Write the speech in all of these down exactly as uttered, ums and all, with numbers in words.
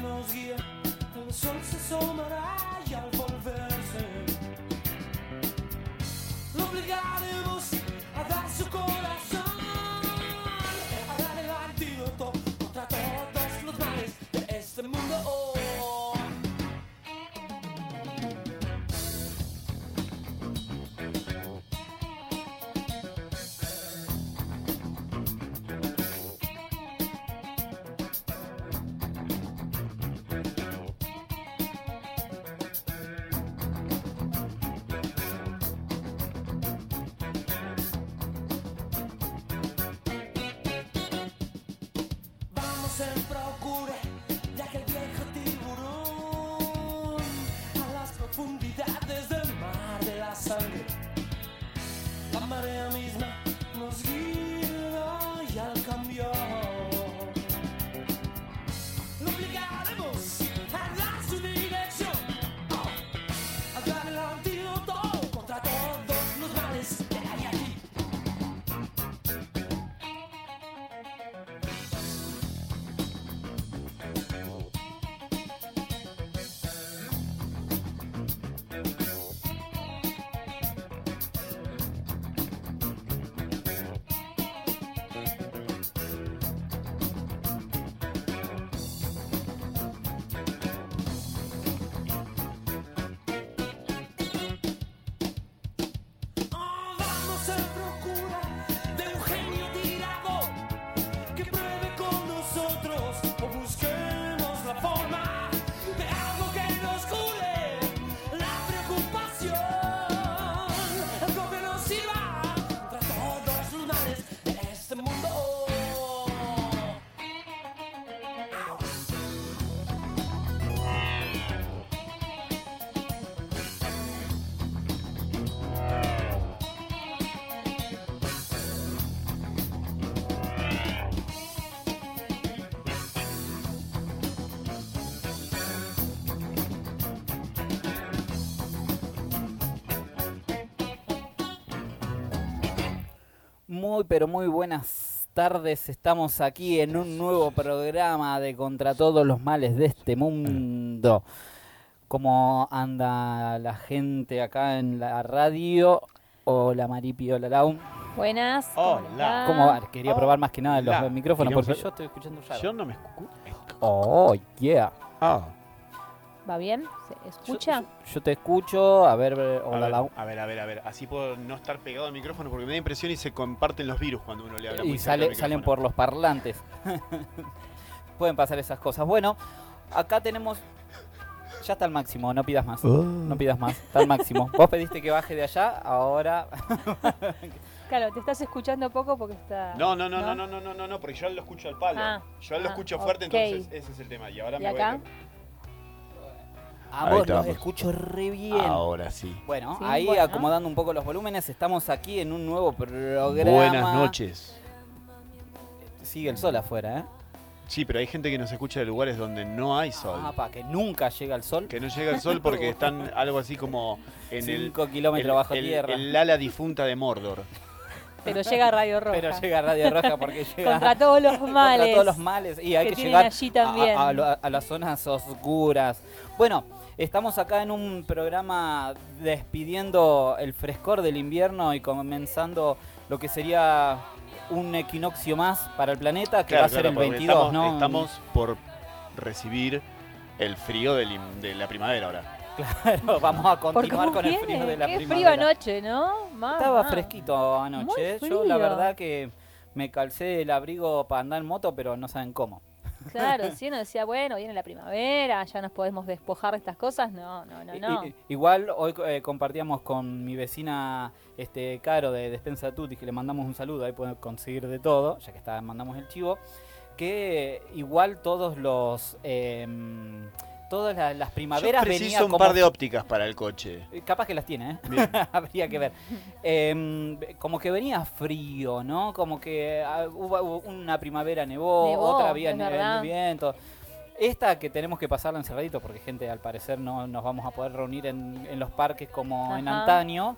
nos guía, el sol se asomará y al volverse lo obligaremos a dar su corazón, a dar el antídoto contra todos los males de este mundo. Oh. En procura de aquel viejo tiburón a las profundidades del mar de la sangre. La marea misma nos guía y al cambiar lo obligaremos a dar su dirección, oh, a dar el antídoto contra todos los males que hay aquí. Muy, pero muy buenas tardes. Estamos aquí en un nuevo programa de Contra Todos los Males de este Mundo. ¿Cómo anda la gente acá en la radio? Hola, Maripio Lalau. Buenas. Hola. ¿Cómo va? Quería Hola. probar más que nada los micrófonos Queríamos- porque yo estoy escuchando raro. Yo no me escucho. Oh, yeah. Ah. ¿Va bien? ¿Se escucha? Yo, yo- yo te escucho. A ver, A hola, ver, Lau. a ver, a ver, a ver. Así puedo no estar pegado al micrófono porque me da impresión y se comparten los virus cuando uno le habla muy Y cerca al sale, micrófono. salen por los parlantes. Pueden pasar esas cosas. Bueno, acá tenemos... Ya está al máximo, no pidas más. No pidas más, está al máximo. Vos pediste que baje de allá, ahora... Claro, te estás escuchando poco porque está... No, no, no, no, no, no, no, no, no, porque yo lo escucho al palo. Ah, yo lo ah, escucho fuerte, ok. entonces ese es el tema. Y ahora ¿Y me voy acá? a... A Ahí vos estamos. los escucho re bien. Ahora sí. Bueno, Sí, ahí bueno. acomodando un poco los volúmenes, estamos aquí en un nuevo programa. Buenas noches. Sigue el sol afuera, ¿eh? Sí, pero hay gente que nos escucha de lugares donde no hay sol. Ah, pa, que nunca llega el sol. Que no llega el sol porque están algo así como en el, Cinco kilómetros el- bajo el- tierra. el ala difunta de Mordor. Pero llega Radio Roja. Pero llega Radio Roja porque llega... Contra todos los males. Contra todos los males. Y hay que que, tienen llegar allí también. A, a- a lo- a las zonas oscuras. Bueno, estamos acá en un programa despidiendo el frescor del invierno y comenzando lo que sería un equinoccio más para el planeta, que Claro, va a ser claro, el porque veintidós, estamos, ¿no? Estamos por recibir el frío del in- de la primavera ahora. Claro, vamos a ¿Por continuar cómo con el viene? frío de la Qué primavera. frío anoche, ¿no? Mamá. Estaba fresquito anoche. Muy Yo la frío. verdad que me calcé el abrigo para andar en moto, pero no saben cómo. Claro, si uno decía, bueno, viene la primavera, ya nos podemos despojar de estas cosas. No, no, no, I- no. i- igual hoy eh, compartíamos con mi vecina este Caro de Despensa Tutti, que le mandamos un saludo, ahí pueden conseguir de todo, ya que está, mandamos el chivo, que igual todos los em, todas la- las primaveras Yo preciso venía un como par de ópticas para el coche. capaz que las tiene, ¿eh? Bien. Habría que ver. Em, como que venía frío, ¿no? Como que ah, hubo, hubo una primavera nevó, Nevó, otra había es ne- verdad. viento. Esta que tenemos que pasarla encerradito porque gente al parecer no nos vamos a poder reunir en, en los parques como en Ajá. antaño.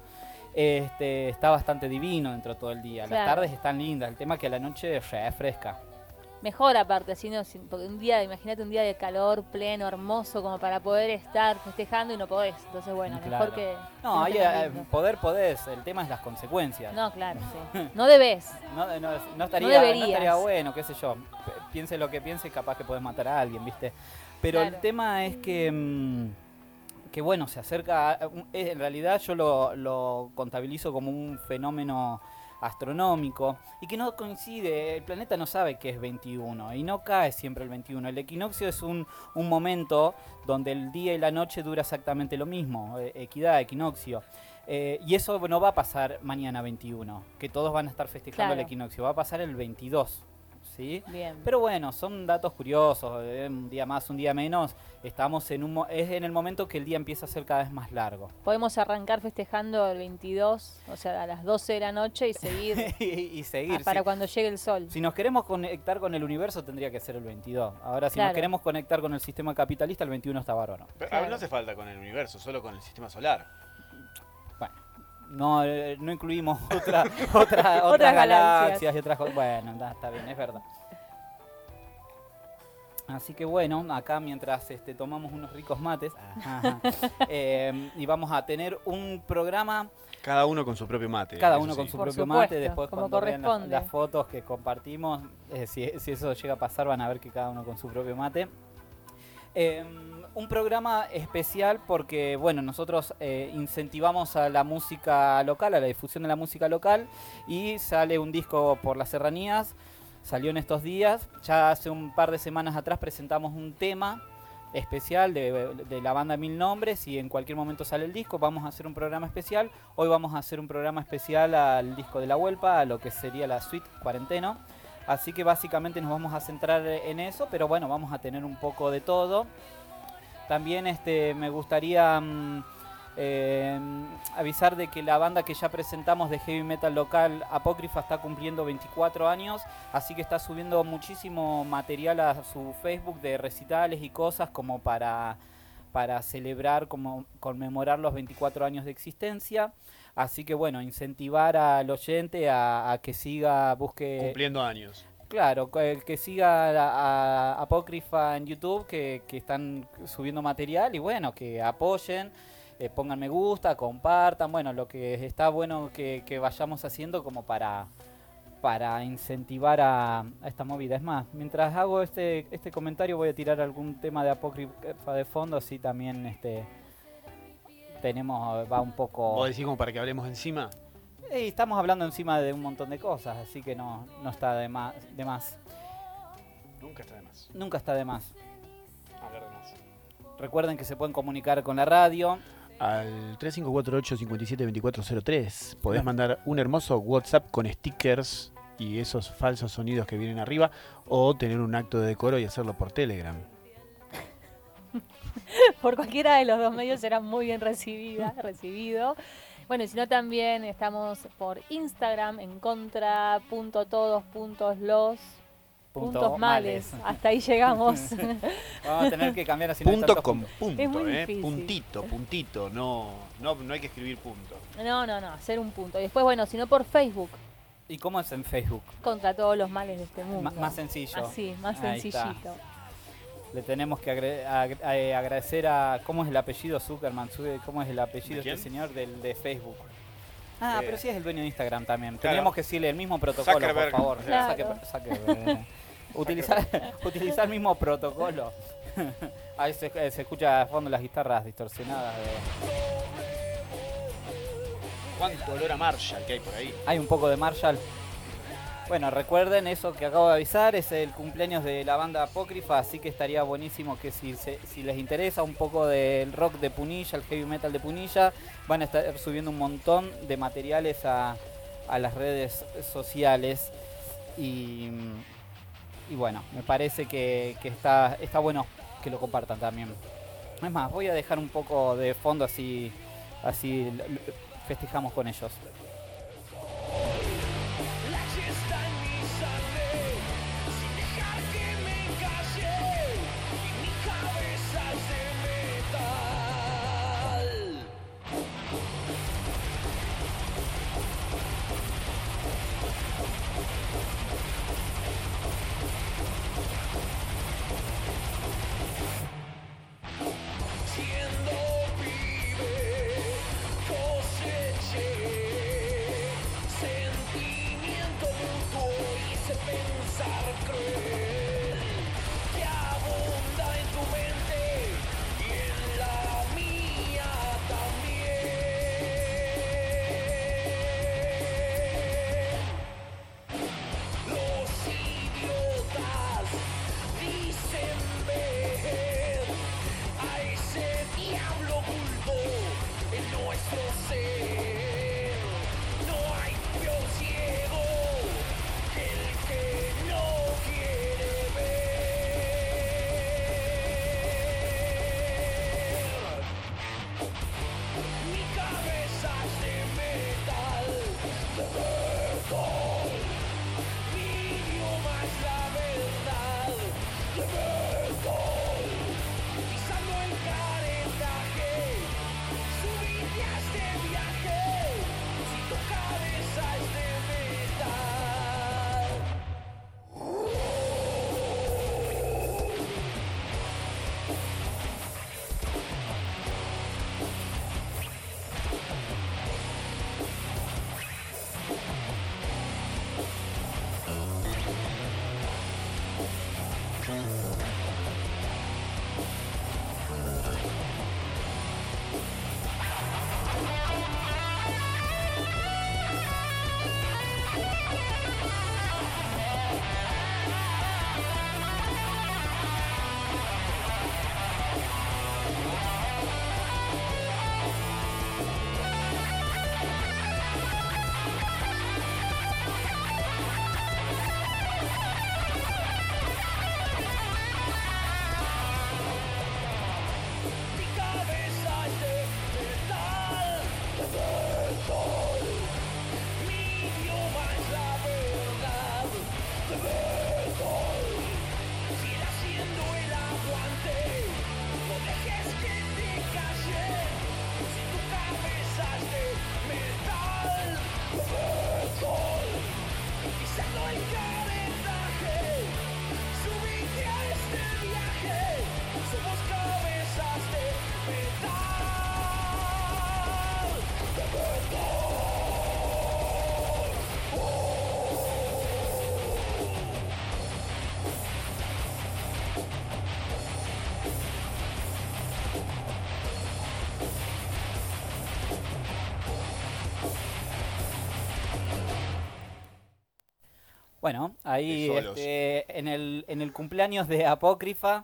Este, está bastante divino dentro de todo el día. Claro. Las tardes están lindas. El tema es que a la noche refresca. mejor aparte, así no, sin- porque un día, imagínate un día de calor pleno, hermoso, como para poder estar festejando y no podés. Entonces, bueno, Claro. mejor que. No, que ahí tengas eh, lindo. poder podés, el tema es las consecuencias. No, claro, sí. No debés. No, no, no estaría, No no deberías. estaría bueno, qué sé yo. P- Piense lo que piense, capaz que podés matar a alguien, ¿viste? Pero el Claro. tema es que, mm, que bueno, se acerca, a- un- es- en realidad yo lo, lo contabilizo como un fenómeno astronómico y que no coincide, el planeta no sabe que es veintiuno y no cae siempre el veintiuno. El equinoccio es un, un momento donde el día y la noche dura exactamente lo mismo, eh, equidad, equinoccio. Eh, y eso no va a pasar mañana veintiuno, que todos van a estar festejando Claro. el equinoccio, va a pasar el veintidós, ¿sí? Bien. Pero bueno, son datos curiosos, eh, un día más, un día menos, estamos en un mo- es en el momento que el día empieza a ser cada vez más largo. Podemos arrancar festejando el veintidós, o sea, a las doce de la noche y seguir y, y seguir. ah, para sí. cuando llegue el sol. Si nos queremos conectar con el universo tendría que ser el veintidós. Ahora, si Claro. nos queremos conectar con el sistema capitalista, el veintiuno está bárbaro. Pero, Claro. no hace falta con el universo, solo con el sistema solar. Bueno, no, eh, no incluimos otra, otra, otras, Otras galaxias. galaxias y otras cosas. Bueno, da- está bien, es verdad. Así que bueno, acá mientras este, tomamos unos ricos mates ajá, ajá, eh, y vamos a tener un programa, Cada uno con su propio mate. cada eso uno sí. con su Por propio supuesto, mate. Después como cuando vean las, corresponde. las fotos que compartimos, eh, si, si eso llega a pasar, van a ver que cada uno con su propio mate. Eh, un programa especial porque, bueno, nosotros eh, incentivamos a la música local, a la difusión de la música local, y sale un disco por las serranías, salió en estos días. Ya hace un par de semanas atrás presentamos un tema especial de, de la banda Mil Nombres y en cualquier momento sale el disco. Vamos a hacer un programa especial. Hoy vamos a hacer un programa especial al disco de La Huelpa, a lo que sería la suite Cuarenteno. Así que básicamente nos vamos a centrar en eso, pero bueno, vamos a tener un poco de todo. También este, me gustaría mm, eh, avisar de que la banda que ya presentamos de heavy metal local, Apócrifa, está cumpliendo veinticuatro años, así que está subiendo muchísimo material a su Facebook de recitales y cosas como para, para celebrar, como conmemorar los veinticuatro años de existencia. Así que bueno, incentivar al oyente a, a que siga, busque... Cumpliendo años. Claro, co- el que siga a, a Apócrifa en YouTube, que, que están subiendo material y bueno, que apoyen, eh, pongan me gusta, compartan, bueno, lo que está bueno que, que vayamos haciendo como para, para incentivar a, a esta movida. Es más, mientras hago este, este comentario voy a tirar algún tema de Apócrifa de fondo, así también este tenemos, va un poco... ¿Vos decís como para que hablemos encima? Y estamos hablando encima de un montón de cosas, así que no, no está de más, de más. Nunca está de más. Nunca está de más. Hablar de más. Recuerden que se pueden comunicar con la radio. Al tres cinco cuatro ocho, cinco siete dos cuatro cero tres podés Bien. mandar un hermoso WhatsApp con stickers y esos falsos sonidos que vienen arriba, o tener un acto de decoro y hacerlo por Telegram. Por cualquiera de los dos medios será muy bien recibida, recibido. Bueno, y si no también estamos por Instagram en contra punto todos puntos los Punto puntos males. males. Hasta ahí llegamos. Vamos a tener que cambiar así. no hay Punto tantos con puntos. punto, Es muy ¿eh? difícil. Puntito, puntito. No, no, no hay que escribir punto. No, no, no, hacer un punto. Y después, bueno, si no por Facebook, ¿Y cómo es en Facebook? contra todos los males de este mundo. Ma- más sencillo. Así, más Ahí está. sencillito. Le tenemos que agre- ag- eh, agradecer a... ¿Cómo es el apellido Zuckerman? Sube- ¿Cómo es el apellido ¿De de quién? este señor del, de Facebook? Ah, Eh, pero sí es el dueño de Instagram también. claro. Tendríamos que decirle el mismo protocolo, Zuckerberg. por favor. Claro. Zuckerberg- Zuckerberg. utilizar, utilizar el mismo protocolo. Ahí se, eh, se escucha a fondo las guitarras distorsionadas. de- ¿Cuánto olor a Marshall que hay por ahí? Hay un poco de Marshall. Bueno, recuerden eso que acabo de avisar, es el cumpleaños de la banda Apócrifa, así que estaría buenísimo que si, se- si les interesa un poco del rock de Punilla, el heavy metal de Punilla, van a estar subiendo un montón de materiales a, a las redes sociales y, y bueno, me parece que, que está, está bueno que lo compartan también. Es más, voy a dejar un poco de fondo así, así l- l- festejamos con ellos. La fiesta en mi sangre, sin dejar que me encalle, y mi cabeza es de metal. Bueno, ahí De solos. este, en, el, en el cumpleaños de Apócrifa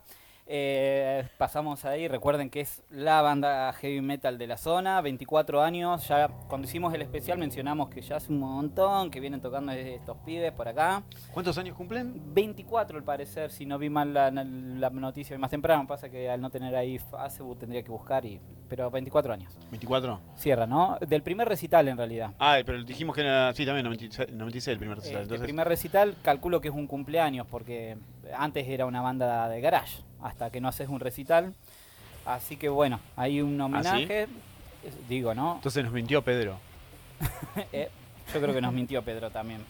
eh, pasamos ahí, recuerden que es la banda heavy metal de la zona, veinticuatro años, ya cuando hicimos el especial mencionamos que ya hace un montón que vienen tocando estos pibes por acá. ¿Cuántos años cumplen? veinticuatro al parecer, si no vi mal la, la noticia más temprano, pasa que al no tener ahí Facebook tendría que buscar, y pero veinticuatro años. ¿veinticuatro? Cierra, ¿no? Del primer recital en realidad. Ah, pero dijimos que era, sí, también noventa y seis, noventa y seis el primer recital. Este Entonces, primer recital calculo que es un cumpleaños, porque antes era una banda de garage, hasta que no haces un recital. Así que bueno, hay un homenaje, es- digo, ¿no? entonces nos mintió Pedro. Eh, yo creo que nos mintió Pedro también.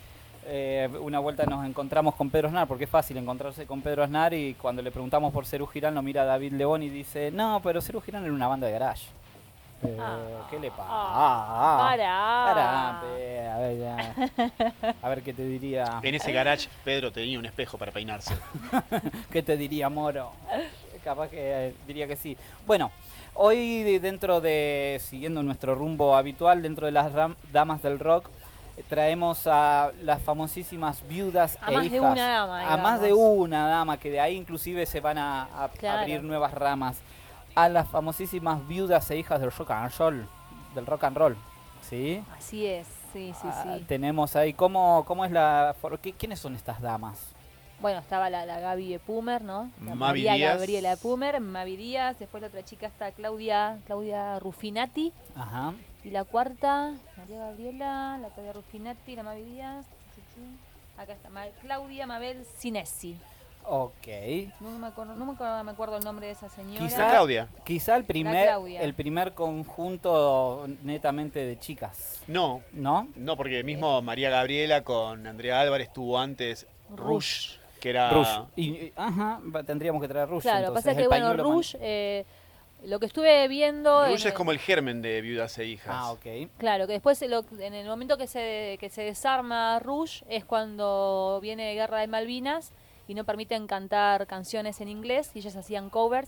Eh, una vuelta nos encontramos con Pedro Aznar, porque es fácil encontrarse con Pedro Aznar, y cuando le preguntamos por Serú Girán, nos mira David León y dice, no, pero Serú Girán era una banda de garage. Eh, Ah, ¿Qué le pasa? ah, pará. Pará, pe, a ver, ya. A ver qué te diría. En ese garage Pedro tenía un espejo para peinarse. ¿Qué te diría, Moro? Capaz que eh, diría que sí. Bueno, hoy de- dentro de, siguiendo nuestro rumbo habitual, dentro de las ram- damas del rock, eh, traemos a las famosísimas viudas A e más de hijas. una dama, A más de digamos. una dama, que de ahí inclusive se van a, a Claro. abrir nuevas ramas. A las famosísimas viudas e hijas del rock and roll. Del rock and roll. ¿Sí? Así es, sí, sí, Ah, sí. tenemos ahí, ¿cómo, cómo es la... for- qué- ¿Quiénes son estas damas? Bueno, estaba la, la Gaby Pumer, ¿no? La Mavi María Díaz. Gabriela Pumer, Mavi Díaz, después la otra chica está Claudia, Claudia Rufinati, Ajá. y la cuarta, María Gabriela, la Claudia Rufinati, la Mavi Díaz, chi, chi. Acá está, Ma- Claudia Mabel Sinesi. Ok. No me acuerdo, no me acuerdo, me acuerdo el nombre de esa señora. Está Quizá- Claudia. Quizá el primer, Claudia. el primer conjunto netamente de chicas, No, ¿no? no, porque mismo María Gabriela con Andrea Álvarez tuvo antes Rush, que era... Rush. Y, y- ajá, va- tendríamos que traer Rush. Claro, entonces, pasa que el bueno, pañuelo man- Rush, eh, lo que estuve viendo... en Rush es el- como el germen de Viudas e Hijas. Ah, ok. Claro, que después lo- en el momento que se, que se desarma Rush es cuando viene Guerra de Malvinas y no permiten cantar canciones en inglés y ellas hacían covers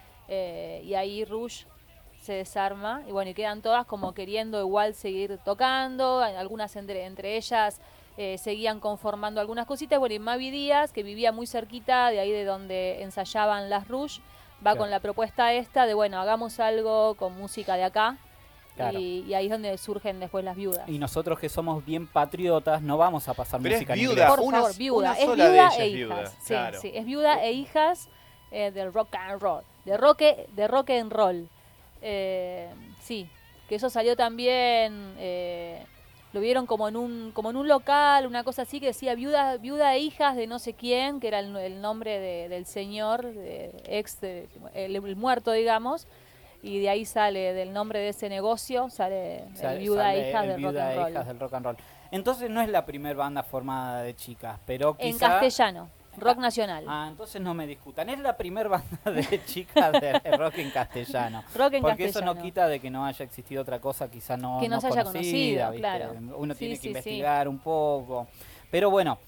eh, y ahí Rush se desarma y bueno, y quedan todas como queriendo igual seguir tocando, algunas entre, entre ellas eh, seguían conformando algunas cositas, bueno, y Mavi Díaz, que vivía muy cerquita de ahí de donde ensayaban las Rush, va Claro. con la propuesta esta de bueno, hagamos algo con música de acá. Claro. Y, y ahí es donde surgen después las viudas. Y nosotros que somos bien patriotas no vamos a pasar Pero es música en viuda. inglés. Por una- favor, viuda. una Es sola de viuda ellas e es hijas. viuda, Sí, claro. sí, es viuda e hijas eh, del rock and roll. De rock, de rock and roll. Eh, sí, que eso salió también, eh, lo vieron como en un como en un local, una cosa así que decía viuda viuda e hijas de no sé quién, que era el, el nombre de- del señor, de, ex, de- el, el muerto, digamos. Y de ahí sale, del nombre de ese negocio, sale el Sale- viuda e sale hijas el del rock Viuda and e roll. Hijas del rock and roll. Entonces no es la primer banda formada de chicas, pero En quizá... castellano, rock nacional. Ah, entonces no me discutan. Es la primer banda de chicas de rock en castellano. Rock en Porque eso castellano. no quita de que no haya existido otra cosa, quizá no, Que no se haya conocida, conocido, ¿viste? claro. Uno Sí, tiene que sí, sí. investigar un poco. Pero bueno,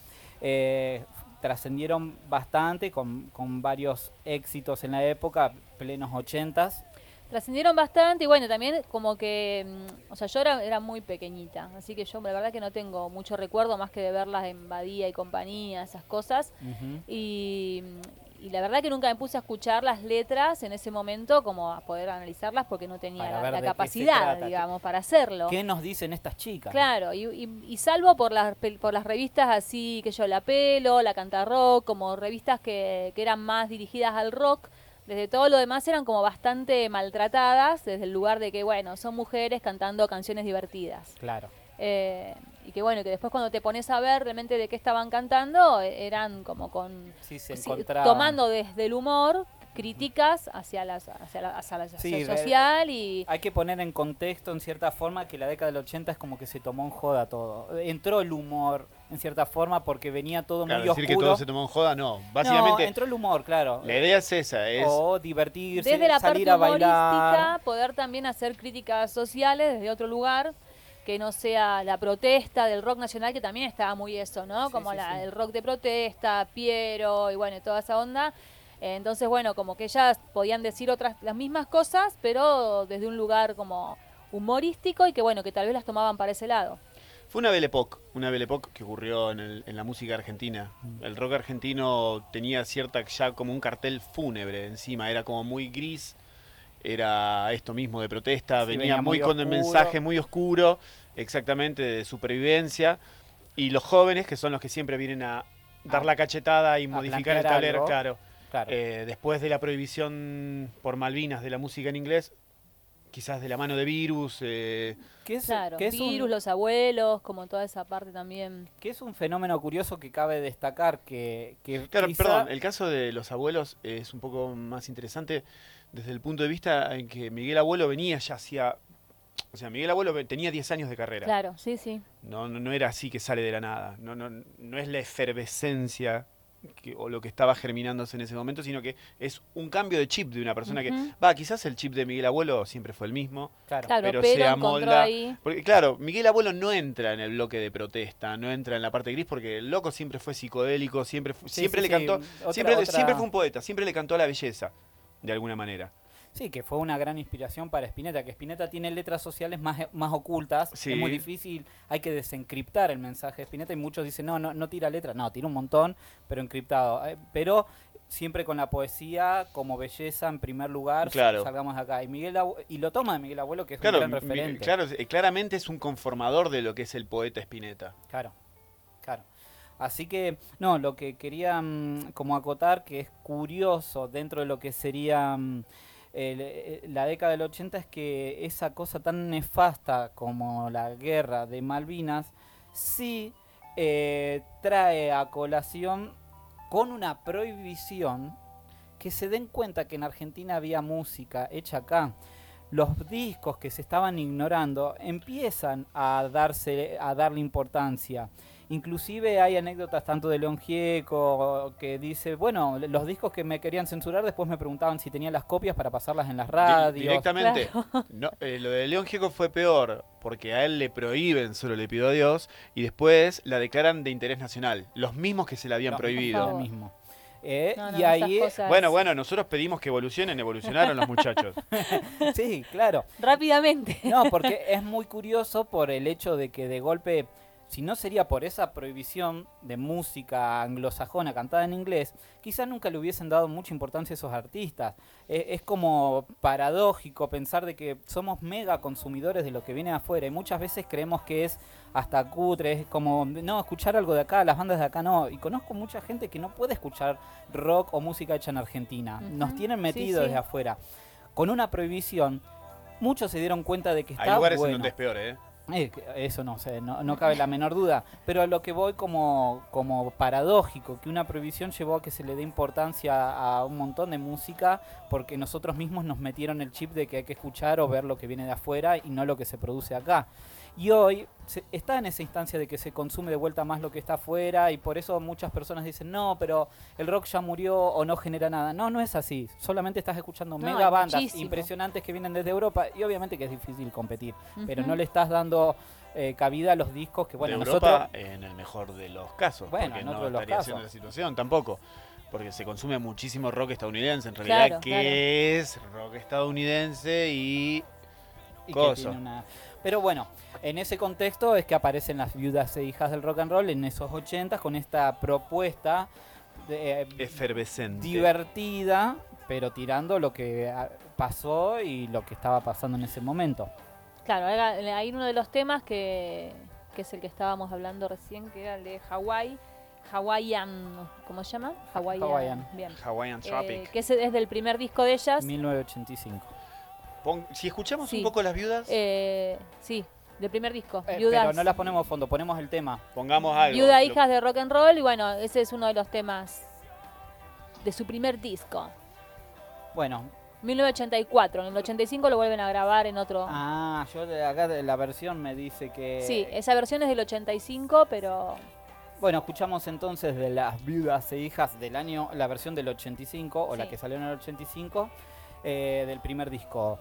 eh, trascendieron bastante con, con varios éxitos en la época, plenos ochentas. Trascendieron bastante y bueno, también como que, mm, o sea, yo era, era muy pequeñita, así que yo la verdad que no tengo mucho recuerdo más que de verlas en Badía y compañía, esas cosas. Ujú. Y, y la verdad que nunca me puse a escuchar las letras en ese momento como a poder analizarlas porque no tenía Para la, ver la de qué se capacidad, trata. digamos, para hacerlo. ¿Qué nos dicen estas chicas? Claro, y, y- y salvo por las, pel- por las revistas así que yo La Pelo, La Canta Rock, como revistas que, que eran más dirigidas al rock, desde todo lo demás eran como bastante maltratadas, desde el lugar de que, bueno, son mujeres cantando canciones divertidas. Claro. Eh, y que bueno, que después cuando te pones a ver realmente de qué estaban cantando, eh, eran como con... Sí, se sí, encontraban. tomando desde el humor críticas hacia, las, hacia la, hacia la Sí, hacia re- social y... Hay que poner en contexto, en cierta forma, que la década del ochenta es como que se tomó en joda todo. Entró el humor, en cierta forma, porque venía todo Claro, muy decir que oscuro. todo se tomó en joda, no. No, Básicamente, entró el humor, claro. la idea es esa, es... O divertirse, Desde la salir parte a humorística, bailar. poder también hacer críticas sociales desde otro lugar, que no sea la protesta del rock nacional, que también estaba muy eso, ¿no? Sí, Como sí, la- sí. el rock de protesta, Piero y bueno, y toda esa onda. Eh, Entonces, bueno, como que ellas podían decir otras, las mismas cosas, pero desde un lugar como humorístico y que bueno, que tal vez las tomaban para ese lado. Fue una Belle Époque, una Belle Époque que ocurrió en, el- en la música argentina. El rock argentino tenía cierta, ya como un cartel fúnebre encima, era como muy gris, era esto mismo de protesta, Sí, venía, venía muy muy con el oscuro. mensaje muy oscuro, exactamente, de supervivencia. Y los jóvenes, que son los que siempre vienen a dar A- la cachetada y a modificar el plantear tablero, algo. claro. Claro. Eh, después de la prohibición por Malvinas de la música en inglés, quizás de la mano de Virus, eh, que es, Claro, que es un- Virus, los abuelos, como toda esa parte también. que es un fenómeno curioso que cabe destacar que, que Claro, quizá- perdón, el caso de los abuelos es un poco más interesante desde el punto de vista en que Miguel Abuelo venía ya hacía... O sea, Miguel Abuelo ve- tenía diez años de carrera. Claro, sí, sí. No, no, no era así que sale de la nada. No, no, no es la efervescencia que- o lo que estaba germinándose en ese momento, sino que es un cambio de chip de una persona que... Ujú. Va, quizás el chip de Miguel Abuelo siempre fue el mismo. claro. Claro, pero pero, se encontró amolda- ahí. Porque claro, Miguel Abuelo no entra en el bloque de protesta, no entra en la parte gris porque el loco siempre fue psicodélico, siempre, fu- Sí, siempre sí, le sí, cantó, otra- siempre, otra- siempre fue un poeta, siempre le cantó a la belleza, de alguna manera. Sí, que fue una gran inspiración para Spinetta, que Spinetta tiene letras sociales más, más ocultas, Sí. es muy difícil, hay que desencriptar el mensaje de Spinetta y muchos dicen, no, no, no tira letras, no, tira un montón, pero encriptado, Eh, pero siempre con la poesía como belleza en primer lugar, Claro. salgamos de acá. Y, Miguel Abu- y lo toma de Miguel Abuelo, que es Claro, un gran mi- referente. claro, eh, claramente es un conformador de lo que es el poeta Spinetta. Claro, claro. Así que, no, lo que quería mm, como acotar, que es curioso dentro de lo que sería mm, el- eh, la década del ochenta, es que esa cosa tan nefasta como la guerra de Malvinas, sí eh, trae a colación con una prohibición que se den cuenta que en Argentina había música hecha acá. Los discos que se estaban ignorando empiezan a darse a darle importancia. Inclusive hay anécdotas tanto de León Gieco que dice, bueno, los discos que me querían censurar después me preguntaban si tenía las copias para pasarlas en las Di- radios. Directamente. No, eh, lo de León Gieco fue peor, porque a él le prohíben Solo le pido a Dios, y después la declaran de interés nacional. Los mismos que se la habían No, prohibido. por Lo favor. mismo. Eh, No, no, y esas ahí, cosas- Bueno, bueno, nosotros pedimos que evolucionen, evolucionaron los muchachos. sí, claro. Rápidamente. No, porque es muy curioso por el hecho de que de golpe, si no sería por esa prohibición de música anglosajona cantada en inglés, quizás nunca le hubiesen dado mucha importancia a esos artistas. Eh, es como paradójico pensar de que somos mega consumidores de lo que viene de afuera y muchas veces creemos que es hasta cutre, es como, no, escuchar algo de acá, las bandas de acá no. Y conozco mucha gente que no puede escuchar rock o música hecha en Argentina. Nos Ujú, tienen sí, metidos sí. desde afuera. Con una prohibición, muchos se dieron cuenta de que Hay está lugares bueno. en donde es peor, ¿eh? Eh, que- eso no sé, no, no cabe la menor duda. Pero a lo que voy como, como paradójico, que una prohibición llevó a que se le dé importancia a un montón de música porque nosotros mismos nos metieron el chip de que hay que escuchar o ver lo que viene de afuera y no lo que se produce acá. Y hoy se- está en esa instancia de que se consume de vuelta más lo que está afuera y por eso muchas personas dicen, no, pero el rock ya murió o no genera nada. No, no es así. Solamente estás escuchando No, mega hay bandas muchísimo. impresionantes que vienen desde Europa y obviamente que es difícil competir, pero Ujú. no le estás dando eh, cabida a los discos que, bueno, de nosotros... Europa, en el mejor de los casos, Bueno, porque en no otro de los estaría casos. siendo la situación tampoco. Porque se consume muchísimo rock estadounidense, en realidad, Claro, que es rock estadounidense y... y que Coso. tiene una- Pero bueno, en ese contexto es que aparecen las viudas e hijas del rock and roll en esos ochentas con esta propuesta de, eh, efervescente. divertida, pero tirando lo que ah, pasó y lo que estaba pasando en ese momento. Claro, hay hay uno de los temas que, que es el que estábamos hablando recién, que era el de Hawái, Hawaiian, ¿cómo se llama? Hawaiian. Hawaiian. Bien. Hawaiian Eh, Tropic. que es, es del primer disco de ellas. mil novecientos ochenta y cinco. Pon- si escuchamos Sí. un poco las viudas, Eh, sí, del primer disco. Eh, Viudas, pero no las ponemos fondo, ponemos el tema. pongamos algo. Viuda Lo- Hijas de Rock and Roll, y bueno, ese es uno de los temas de su primer disco. Bueno, mil novecientos ochenta y cuatro, en el ochenta y cinco lo vuelven a grabar en otro... ah, yo de acá de la versión me dice que... Sí, esa versión es del ochenta y cinco, pero Bueno, escuchamos entonces de las viudas e hijas del año, la versión del ochenta y cinco, o la Sí. que salió en el ochenta y cinco, eh, del primer disco.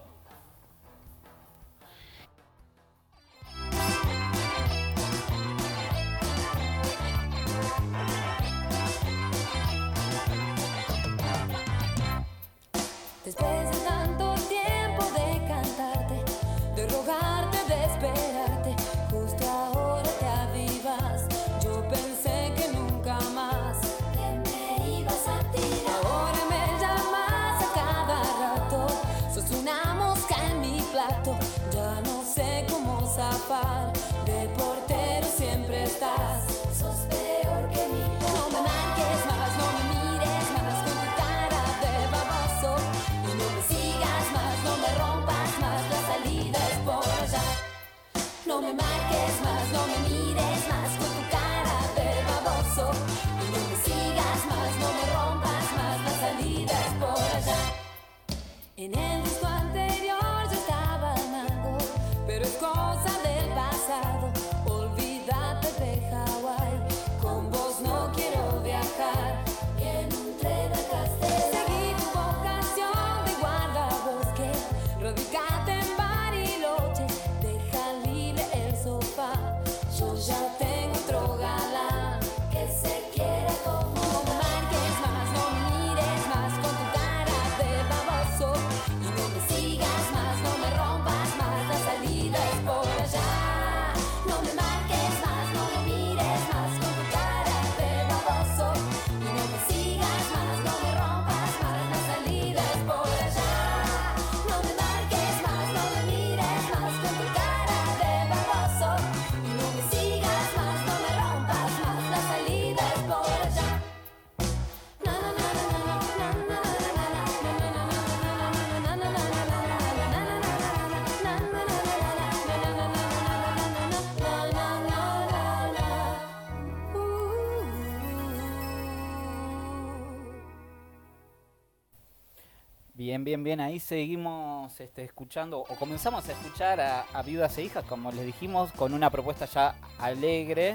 Después de tanto tiempo de cantarte, de rogar cansarte de esperarte, justo ahora te avivas. Yo pensé que nunca más te me ibas a tirar. Ahora me llamas a cada rato, sos una mosca en mi plato. Ya no sé cómo zafar, de portero siempre estás. Sos peor que mi papá. No me marques más, no me mires más con tu cara de baboso. Y no me sigas más, no me rompas más, la salida es por allá. No me marques más, no me mires más con tu cara de baboso. Y no me sigas más, no me rompas más, la salida es por allá. En el disco anterior yo estaba mago, pero es cosa del pasado. Olvídate de Hawái, con vos no quiero viajar. Que en un tren acá estés. Seguí tu vocación de guardabosque, radicate en Bariloche, deja libre el sofá. Yo ya tengo otro galán que se quiere como. No me marques más, no me mires más con tu cara de baboso. Y no me sigas más, no me rompas más, la salida es por allá. No me marques más, no me mires más con tu cara de baboso. Y no me sigas más, no me rompas más, la salida es por allá. No me marques más, no me mires más con tu cara de baboso. Y no me sigas más, no me rompas más, la salida es por allá. Na na na na na na na Bien, bien, bien, ahí seguimos este, escuchando, o comenzamos a escuchar a, a Viudas e Hijas, como les dijimos, con una propuesta ya alegre,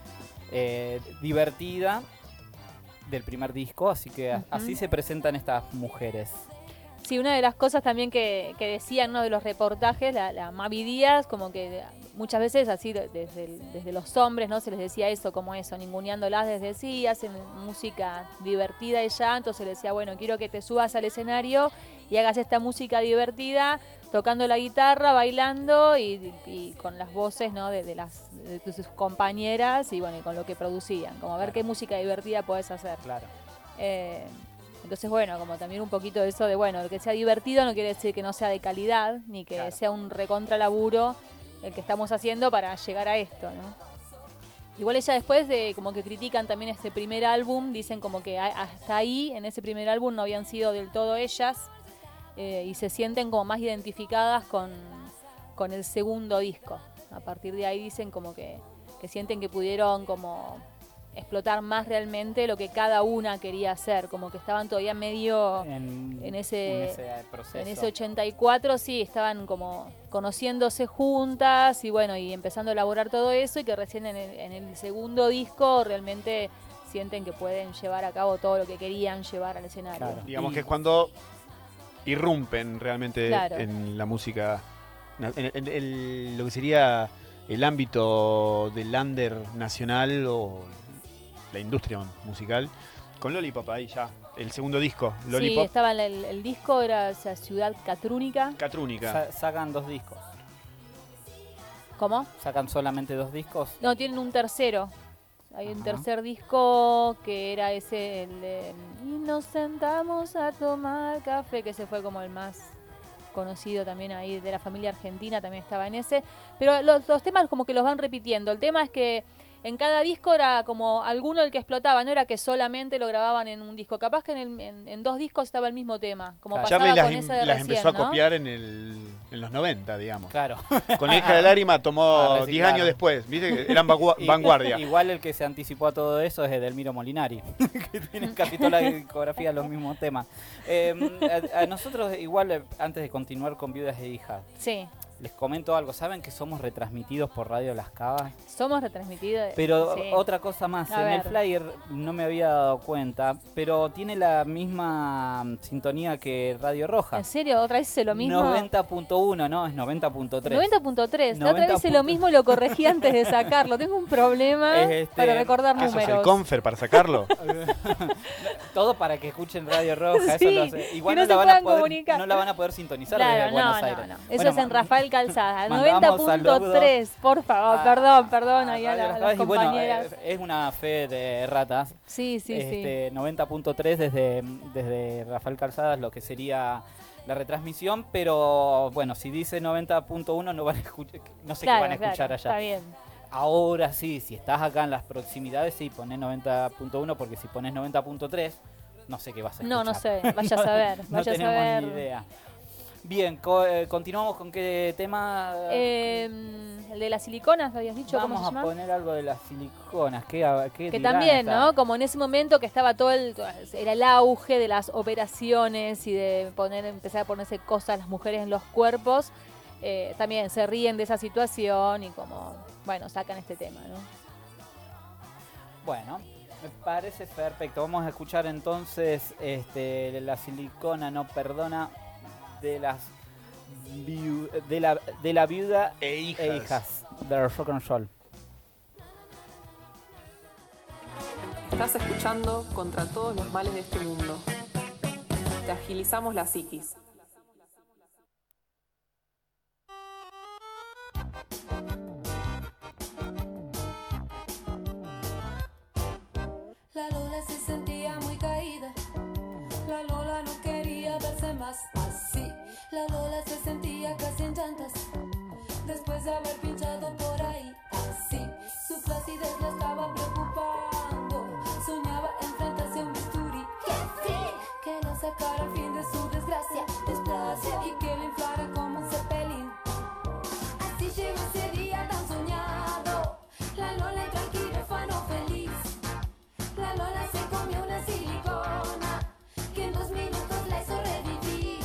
eh, divertida, del primer disco, así que Ujú. así se presentan estas mujeres. Sí, una de las cosas también que, que decían uno de los reportajes, la, la Mavi Díaz, como que muchas veces así de- desde, el- desde los hombres, ¿no? Se les decía eso, como eso, ninguneándolas desde sí, hacen música divertida y ya, entonces les decía, bueno, quiero que te subas al escenario y hagas esta música divertida, tocando la guitarra, bailando y, y con las voces, ¿no? de, de las de tus compañeras y bueno, y con lo que producían, como a ver Claro. qué música divertida podés hacer. Claro. Eh, entonces, bueno, como también un poquito de eso de, bueno, el que sea divertido no quiere decir que no sea de calidad, ni que Claro. sea un recontra laburo el que estamos haciendo para llegar a esto, ¿no? Igual ella después de, como que critican también este primer álbum, dicen como que a- hasta ahí, en ese primer álbum, no habían sido del todo ellas, eh, y se sienten como más identificadas con, con el segundo disco. A partir de ahí dicen como que, que sienten que pudieron como explotar más realmente lo que cada una quería hacer, como que estaban todavía medio En, en ese- en ese proceso. en ese ochenta y cuatro, sí, estaban como conociéndose juntas y bueno, y empezando a elaborar todo eso, y que recién en el, en el segundo disco realmente sienten que pueden llevar a cabo todo lo que querían llevar al escenario. Claro. Digamos Y- que es cuando irrumpen realmente Claro. en la música, na- en, en el- lo que sería el ámbito del under nacional o la industria musical, con Lollipop ahí ya, el segundo disco, Sí, Lollipop, estaba en el, el disco, era esa Ciudad Catrúnica. Catrúnica. Sa- sacan dos discos. ¿Cómo? Sacan solamente dos discos. No, tienen un tercero. Hay un Ajá. tercer disco que era ese, el de Y nos sentamos a tomar café, que ese fue como el más conocido también ahí de la familia argentina, también estaba en ese. Pero los, los temas como que los van repitiendo. El tema es que en cada disco era como alguno el que explotaba, no era que solamente lo grababan en un disco. Capaz que en, el- en- en dos discos estaba el mismo tema, como Claro. pasaba Charlie las, con em- esa de las recién, empezó a ¿no? copiar en, el, en los noventa, digamos. Claro. Con la hija de Lágrima Ah, tomó diez reciclaron. años después, ¿viste? Que eran vangua- Y- vanguardia. Igual el que se anticipó a todo eso es Edelmiro Molinari, que tiene casi toda la discografía los mismos temas. Eh, a, a nosotros igual, eh, antes de continuar con Viudas e Hijas, Sí, les comento algo. ¿Saben que somos retransmitidos por Radio Las Cavas? somos retransmitidos. Pero sí. otra cosa más, A en el ver. flyer no me había dado cuenta, pero tiene la misma mm, sintonía que Radio Roja. ¿En serio? ¿Otra vez hice lo mismo? noventa punto uno, no, es noventa punto tres. noventa punto tres. La otra vez hice noventa. lo mismo y lo corregí antes de sacarlo. Tengo un problema Es este- para recordar ¿Qué sos, el números. confer para sacarlo? Todo para que escuchen Radio Roja, Sí, eso lo hace. Igual que no no, se la van a puedan poder, comunicar. no la van a poder sintonizar Claro, desde no, Buenos no, Aires. no. Eso Bueno, es en ma- Rafael Calzada, Mandamos noventa punto tres, por favor, a- perdón, perdón, a ahí a, Radio la- Las a las Cabas. Y bueno, compañeras. eh, es una fe de ratas. Sí, sí, sí. este, noventa punto tres desde, desde Rafael Calzadas, lo que sería la retransmisión, pero bueno, si dice noventa punto uno no van a escuchar, no sé Claro, qué van a escuchar claro, allá. está bien. Ahora sí, si estás acá en las proximidades, sí, ponés noventa punto uno, porque si pones noventa punto tres, no sé qué vas a escuchar. No, no sé, vaya a saber, No vaya a tenemos saber. ni idea. Bien, co- eh, continuamos con qué tema. Eh, el de las siliconas, habías dicho, Vamos ¿cómo se a llama? poner algo de las siliconas. ¿Qué, qué Que dirán también, esta- ¿no? Como en ese momento que estaba todo el, era el auge de las operaciones y de poner, empezar a ponerse cosas las mujeres en los cuerpos, eh, también se ríen de esa situación y como, bueno, sacan este tema, ¿no? Bueno, me parece perfecto. Vamos a escuchar entonces este, La silicona no perdona de las viu- de la, de la viuda E hijas. e hijas de rock and roll. Estás escuchando Contra todos los males de este mundo. Te agilizamos la psiquis. La Lola se sentía muy caída. La Lola no quería verse más así. La Lola se sentía casi en llantas después de haber pinchado por ahí así. Su flacidez la estaba preocupando. Soñaba enfrentarse a un bisturí que sí, que la sacara al fin de su desgracia, desgracia, y que la inflara como un cepelín. Así llegó ese día tan soñado. La Lola entró al quirófano feliz. La Lola se comió una silicona que en dos minutos la hizo revivir.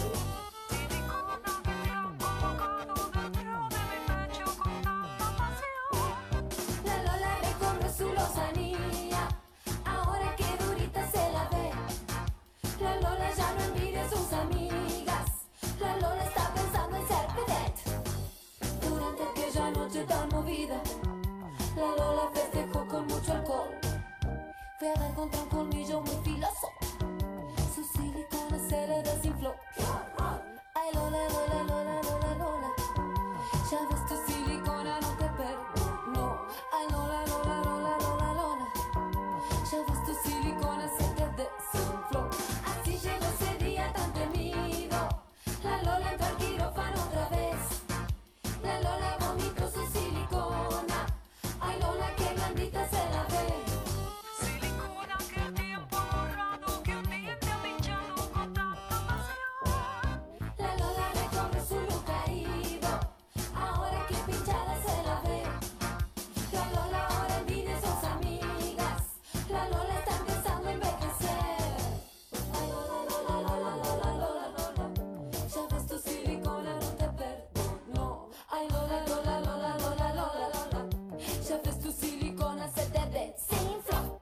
La Lola recobró su lozanía, ahora que durita se la ve. La Lola ya no envidia a sus amigas. La Lola está pensando en ser vedette. Durante aquella noche tan movida, la Lola festejó con mucho alcohol. Fue a dar contra un colmillo muy filoso. Su silicona se le desinfló. Ay, Lola, Lola, Lola, Lola, Lola. Ya ves tu silicona no te perdonó. Ay, Lola, Lola, Lola, Lola, Lola. Ya ves tu silicona se te desinfló. Así llegó ese día tan temido. La Lola entró al quirófano otra vez. La Lola vomitó su silicona. Ay, Lola, qué blandita se la ve. Silicona que el tiempo ha borrado, que un día te ha pinchado con tanta pasión. La Lola recobró su look caído, ahora que pinchada se la ve. La Lola ahora envidia a sus amigas. La Lola está empezando a envejecer. Ay, Lola, Lola, Lola, Lola, Lola, Lola. Ya ves tu silicona no te perdonó. Ay, Lola, Lola, Lola, Lola, Lola, Lola. Ya ves tu silicona se te desinfló.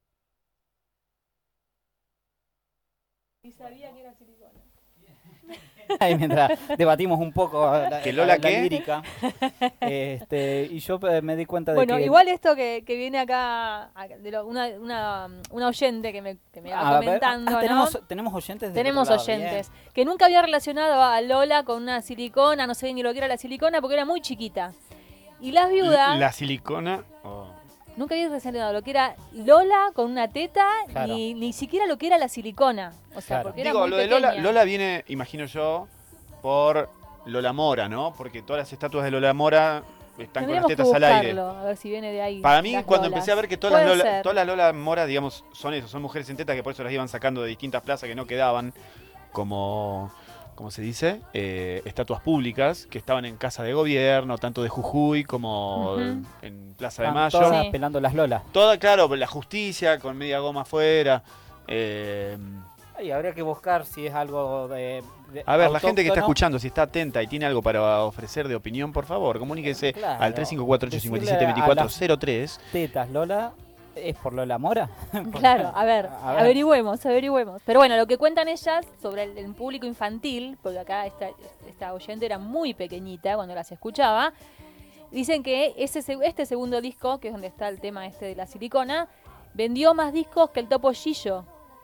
Y sabía que era silicona. Ahí mientras debatimos un poco la, ¿Que Lola la qué? lírica. Este, y yo eh, me di cuenta de Bueno, que... igual esto que, que viene acá, acá, de lo- una, una, una oyente que me, que me va A ver, comentando, ah, ¿no? tenemos, tenemos oyentes. del Tenemos otro lado, oyentes bien. que nunca había relacionado a Lola con una silicona, no sé ni lo que era la silicona porque era muy chiquita. Y las viudas La silicona. oh. nunca había relacionado lo que era Lola con una teta, Claro. ni, ni siquiera lo que era la silicona. O sea, Claro. porque era Digo, muy lo de pequeña. Lola, Lola viene, imagino yo, por Lola Mora, ¿no? Porque todas las estatuas de Lola Mora están con las Tendríamos que tetas al aire. buscarlo, a ver si viene de ahí. Para mí, las cuando Lolas. empecé a ver que todas las, Puede Lola, ser. todas las Lola Mora, digamos, son eso, son mujeres en tetas que por eso las iban sacando de distintas plazas que no quedaban como, ¿cómo se dice? Eh, estatuas públicas que estaban en casa de gobierno, tanto de Jujuy como Ujú. en, en Plaza de Están Mayo. todas Sí. pelando las lolas. Toda, claro, la justicia con media goma afuera. eh, Ay, habría que buscar si es algo de... de A ver, la gente que está autóctono. escuchando, si está atenta y tiene algo para ofrecer de opinión, por favor, comuníquese Claro. al tres cinco cuatro, ocho cinco siete, Decirle dos a cuatro las- cero tres. Tetas, Lola, ¿es por Lola Mora? Claro, a ver, A ver. averigüemos, averigüemos. Pero bueno, lo que cuentan ellas sobre el, el público infantil, porque acá esta, esta oyente era muy pequeñita cuando las escuchaba, dicen que ese, seg- este segundo disco, que es donde está el tema este de la silicona, vendió más discos que el Topo Gillo,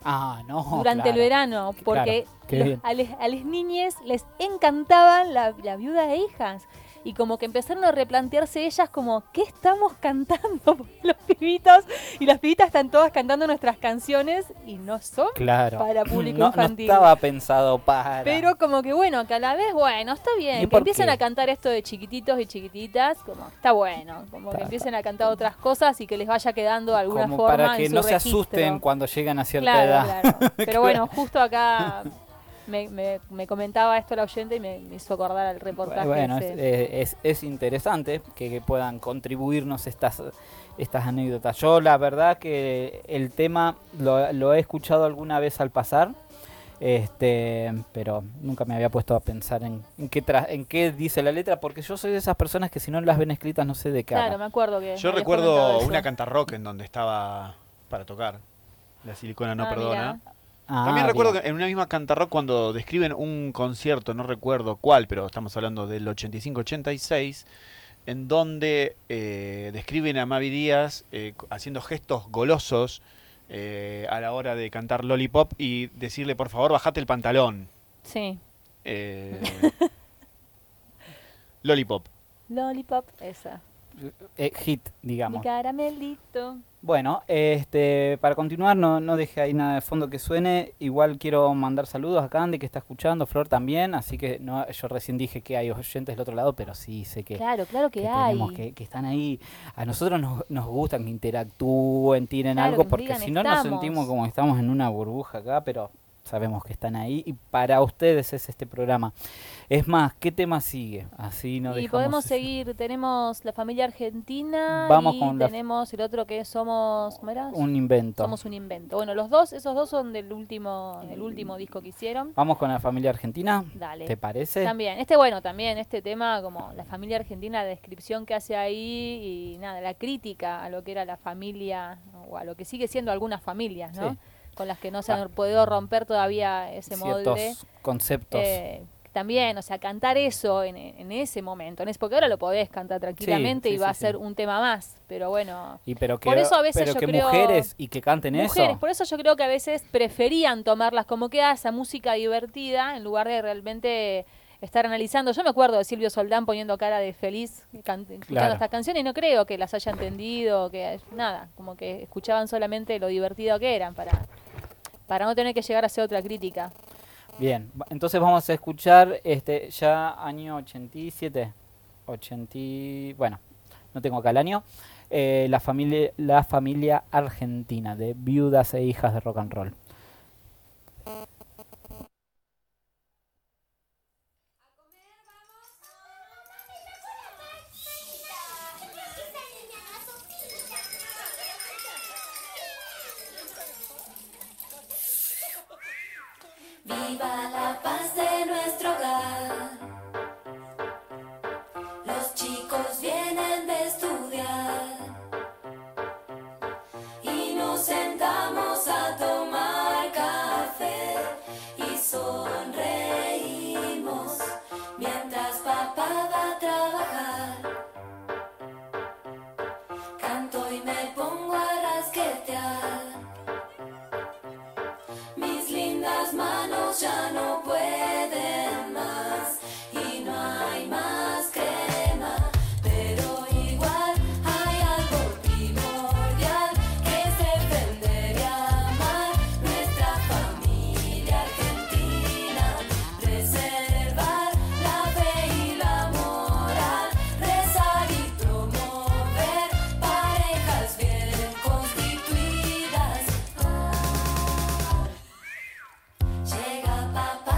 Ah, no. durante el claro. verano, porque Claro, qué los- bien. a, les, a las niñas les encantaban la, la viuda e hijas. Y como que empezaron a replantearse ellas como, ¿qué estamos cantando? Porque los pibitos y las pibitas están todas cantando nuestras canciones y no son Claro. para público no, infantil. No estaba pensado para. Pero como que bueno, que a la vez, bueno, está ¿Y bien, que por empiecen qué? a cantar esto de chiquititos y chiquititas, como está bueno, como Está, que empiecen a cantar otras cosas y que les vaya quedando de alguna Como forma para que en su no se registro. asusten cuando llegan a cierta Claro, edad. claro. Pero bueno, justo acá me, me, me comentaba esto la oyente y me, me hizo acordar al reportaje. Bueno, es, ese. eh, es, es interesante que, que puedan contribuirnos estas, estas anécdotas. Yo la verdad que el tema lo, lo he escuchado alguna vez al pasar, este, pero nunca me había puesto a pensar en, en, qué tra- en qué dice la letra, porque yo soy de esas personas que si no las ven escritas no sé de qué Claro, hablan. me acuerdo que. Yo habías recuerdo comentado eso. una cantarrock en donde estaba para tocar. La silicona no Ah, perdona. mirá. Ah, También recuerdo bien. que en una misma cantarrock cuando describen un concierto, no recuerdo cuál, pero estamos hablando del ochenta y cinco ochenta y seis, en donde eh, describen a Mavi Díaz eh, haciendo gestos golosos eh, a la hora de cantar Lollipop y decirle, por favor, bajate el pantalón. Sí. Eh, Lollipop. Lollipop, esa. Eh, hit, Mi digamos. caramelito. Bueno, este, para continuar, no, no deje ahí nada de fondo que suene. Igual quiero mandar saludos a Candy que está escuchando, Flor también. Así que no, yo recién dije que hay oyentes del otro lado, pero sí sé que, Claro, claro que, que hay. tenemos que, que están ahí. A nosotros nos, nos gusta que interactúen, tiren Claro, algo, que nos porque digan, si no nos "Estamos". sentimos como que estamos en una burbuja acá, pero sabemos que están ahí y para ustedes es este programa. Es más, ¿qué tema sigue? Así no Y dejamos podemos ese- seguir, tenemos la familia argentina Vamos y con la- tenemos el otro que es somos, ¿cómo era? un invento. Somos un invento. Bueno, los dos, esos dos son del último, del último disco que hicieron. Vamos con la familia argentina. Dale. ¿Te parece? También, este bueno, también este tema como la familia argentina, la descripción que hace ahí y nada, la crítica a lo que era la familia o a lo que sigue siendo algunas familias, ¿no? Sí. Con las que no se Ah. han podido romper todavía ese molde. Ciertos conceptos. Eh, también, o sea, cantar eso en, en ese momento, en ese, porque ahora lo podés cantar tranquilamente sí, y va sí, a ser sí. un tema más, pero bueno, Y pero que, por eso a veces pero yo que creo- mujeres y que canten mujeres, eso. por eso yo creo que a veces preferían tomarlas como que ah, esa música divertida en lugar de realmente estar analizando. Yo me acuerdo de Silvio Soldán poniendo cara de feliz can- escuchando Claro. estas canciones y no creo que las haya entendido, que nada, como que escuchaban solamente lo divertido que eran para, para no tener que llegar a hacer otra crítica. Bien, va- entonces vamos a escuchar este ya año ochenta y siete, ochenta, y- bueno, no tengo acá el año, eh, la familia la familia argentina de viudas e hijas de rock and roll. Viva la paz de nuestro hogar. Los chicos vienen de estudiar y nos sentamos a tomar café y sonreímos mientras papá va a trabajar. Canto y me pongo a rasquetear. Mis lindas manos ya no pueden más y no hay más crema, pero igual hay algo primordial que es defender y amar nuestra familia argentina, preservar la fe y la moral, rezar y promover parejas bien constituidas. Llega papá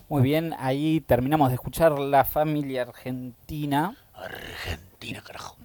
Muy bien, ahí terminamos de escuchar La Familia Argentina. Argentina, carajo.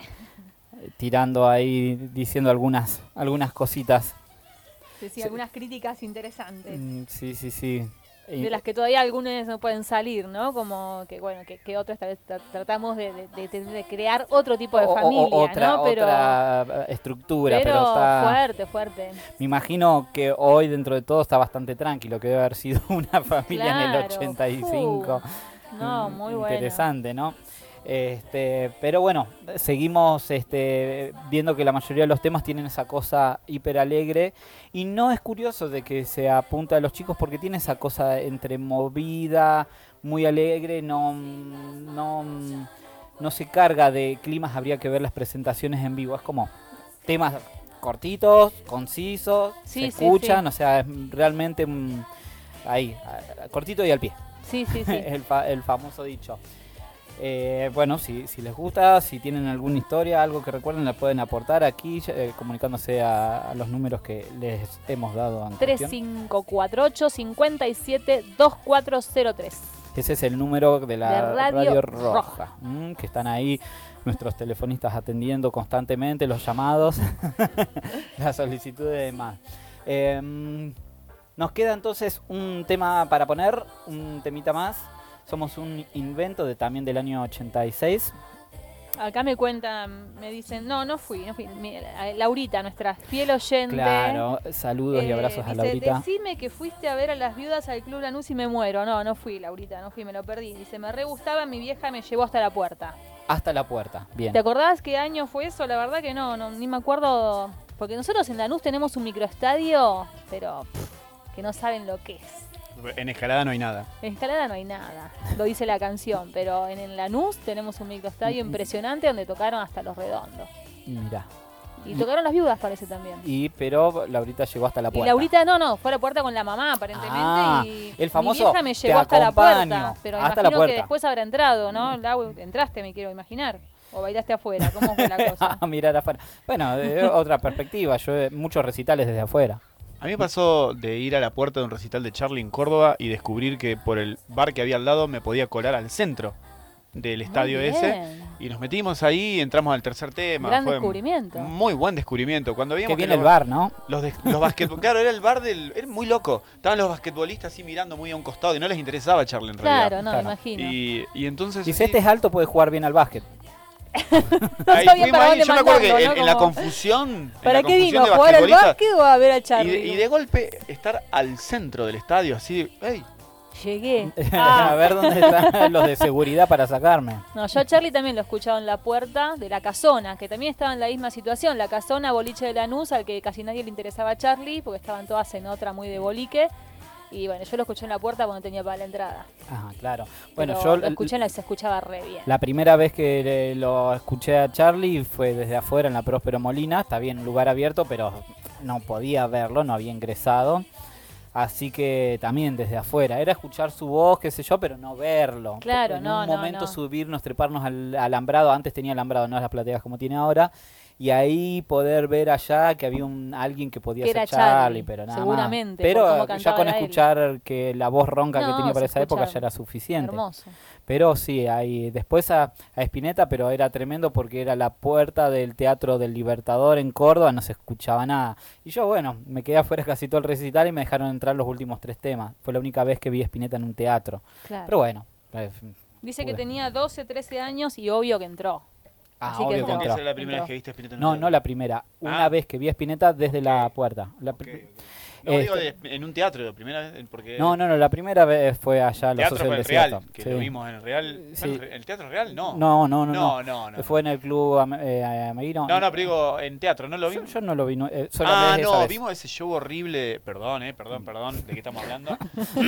eh, Tirando ahí, diciendo algunas, algunas cositas. Sí, sí, Sí. algunas críticas interesantes. Mm, Sí, sí, sí. Y- De las que todavía algunas no pueden salir, ¿no? Como que, bueno, que, que otras tal vez tra- tratamos de, de- de- de crear otro tipo de o- o- familia, otra, ¿no? Pero, otra eh, estructura, pero, pero está... fuerte, fuerte. Me imagino que hoy dentro de todo está bastante tranquilo, que debe haber sido una familia en el Claro, ochenta y cinco. fu, no, Mm, muy bueno. Interesante, ¿no? Este, pero bueno, seguimos este, viendo que la mayoría de los temas tienen esa cosa hiper alegre y no es curioso de que se apunta a los chicos porque tiene esa cosa entre movida, muy alegre, no, no, no se carga de climas, habría que ver las presentaciones en vivo, es como temas cortitos, concisos, Sí, se sí, escuchan, sí. o sea, es realmente mm, ahí, a- cortito y al pie. Sí, sí, sí. el, fa- el famoso dicho. Eh, bueno, si, si les gusta, si tienen alguna historia, algo que recuerden, la pueden aportar aquí, eh, comunicándose a, a los números que les hemos dado en tres cuestión. cinco cuatro ocho, cinco siete, dos cuatro cero tres. Ese es el número de la De Radio Radio, Roja, mm, que están ahí nuestros telefonistas atendiendo constantemente los llamados, las solicitudes y demás. Eh, nos queda entonces un tema para poner, un temita más. Somos un invento de también del año ochenta y seis. Acá me cuentan, me dicen, no, no fui, no fui. Mi- eh, Laurita, nuestra fiel oyente. Claro, saludos y eh, abrazos a dice, Laurita. decime que fuiste a ver a las viudas al Club Lanús y me muero. No, no fui, Laurita, no fui, me lo perdí. Dice, me re gustaba, mi vieja me llevó hasta la puerta. Hasta la puerta, bien. ¿Te acordás qué año fue eso? La verdad que no, no ni me acuerdo. Porque nosotros en Lanús tenemos un microestadio, pero pff, que no saben lo que es. En escalada no hay nada. En Escalada no hay nada, lo dice la canción, pero en el Lanús tenemos un microestadio impresionante donde tocaron hasta Los Redondos. Mira. Y tocaron las viudas, parece también. Y pero Laurita llegó hasta la Y puerta. Laurita, no, no, fue a la puerta con la mamá, aparentemente. Ah, y el famoso, mi vieja me "Te llevó hasta la puerta. acompaño", Pero hasta la imagino puerta. que después habrá entrado, ¿no? Lau, entraste, me quiero imaginar. O bailaste afuera, ¿cómo fue la cosa? Ah, mirar afuera. Bueno, de otra perspectiva, yo eh, muchos recitales desde afuera. A mí me pasó de ir a la puerta de un recital de Charlie en Córdoba y descubrir que por el bar que había al lado me podía colar al centro del estadio Muy ese. bien. Y nos metimos ahí y entramos al tercer tema. Gran Fue descubrimiento. Muy buen descubrimiento. Cuando Que veíamos viene el los- bar, ¿no? Los, de- los basquetbolistas, claro, era el bar del... Era muy loco. Estaban los basquetbolistas así mirando muy a un costado y no les interesaba a Charlie en realidad. Claro, no, Claro. me imagino. Y, y entonces... Dice, así- este es alto, puede jugar bien al básquet. ahí sabía fuimos para ahí, dónde yo me acuerdo que mandarlo, en, ¿no? en la Como- confusión... en ¿Para la qué confusión vino? de ¿A jugar al basquetbolistas, básquet o a ver a Y Charlie? de, y de golpe estar al centro del estadio así... ¡Ey! Llegué. A Ah. ver dónde están los de seguridad para sacarme. No, yo a Charlie también lo he escuchado en la puerta de la Casona, que también estaba en la misma situación. La Casona, boliche de Lanús, al que casi nadie le interesaba a Charlie, porque estaban todas en otra muy de bolique. Y bueno, yo lo escuché en la puerta cuando tenía para la entrada. Ajá, claro. Bueno, Pero yo lo escuché en la, se escuchaba re bien. la primera vez que le- lo escuché a Charlie fue desde afuera en la Próspero Molina. Está bien, lugar abierto, pero no podía verlo, no había ingresado. Así que también desde afuera. Era escuchar su voz, qué sé yo, pero no verlo. Claro, en no, un no, momento no. subirnos, treparnos al alambrado. Antes tenía alambrado, no las plateas como tiene ahora. Y ahí poder ver allá que había un alguien que podía Que ser era Charlie, Charlie, pero nada seguramente, más. por cómo Pero ya cantaba con era él. escuchar que la voz ronca que No, tenía para se esa época escucha ya era suficiente. Hermoso. Pero sí, ahí después a, a Spinetta, pero era tremendo porque era la puerta del Teatro del Libertador en Córdoba, no se escuchaba nada. Y yo, bueno, me quedé afuera casi todo el recital y me dejaron entrar los últimos tres temas. Fue la única vez que vi a Spinetta en un teatro. Claro. Pero bueno. eh, Dice que pude. tenía doce, trece años y obvio que entró. Ah, Así que obvio que entró. ¿Cómo que entró. esa era la primera Entró. vez que viste a Spinetta en un No, teatro? no la primera. Una Ah. vez que vi a Spinetta desde la Ok. puerta. La Ok, pri- ok. No, digo Este- de- en un teatro, la primera vez, porque... No, no, no, la primera vez fue allá en los Teatro Socios fue del el Real, Desierto. que Sí. lo vimos en el Real. Sí. Bueno, ¿en el Teatro Real? No. No, no, no, no, no. no, no. Fue en el club Am- eh, Ameguino. No, no, pero digo, en teatro, ¿no lo Yo, vimos? yo no lo vi, no, eh, solo Ah, esa no, vez. vimos ese show horrible, perdón, eh, perdón, perdón, ¿de qué estamos hablando?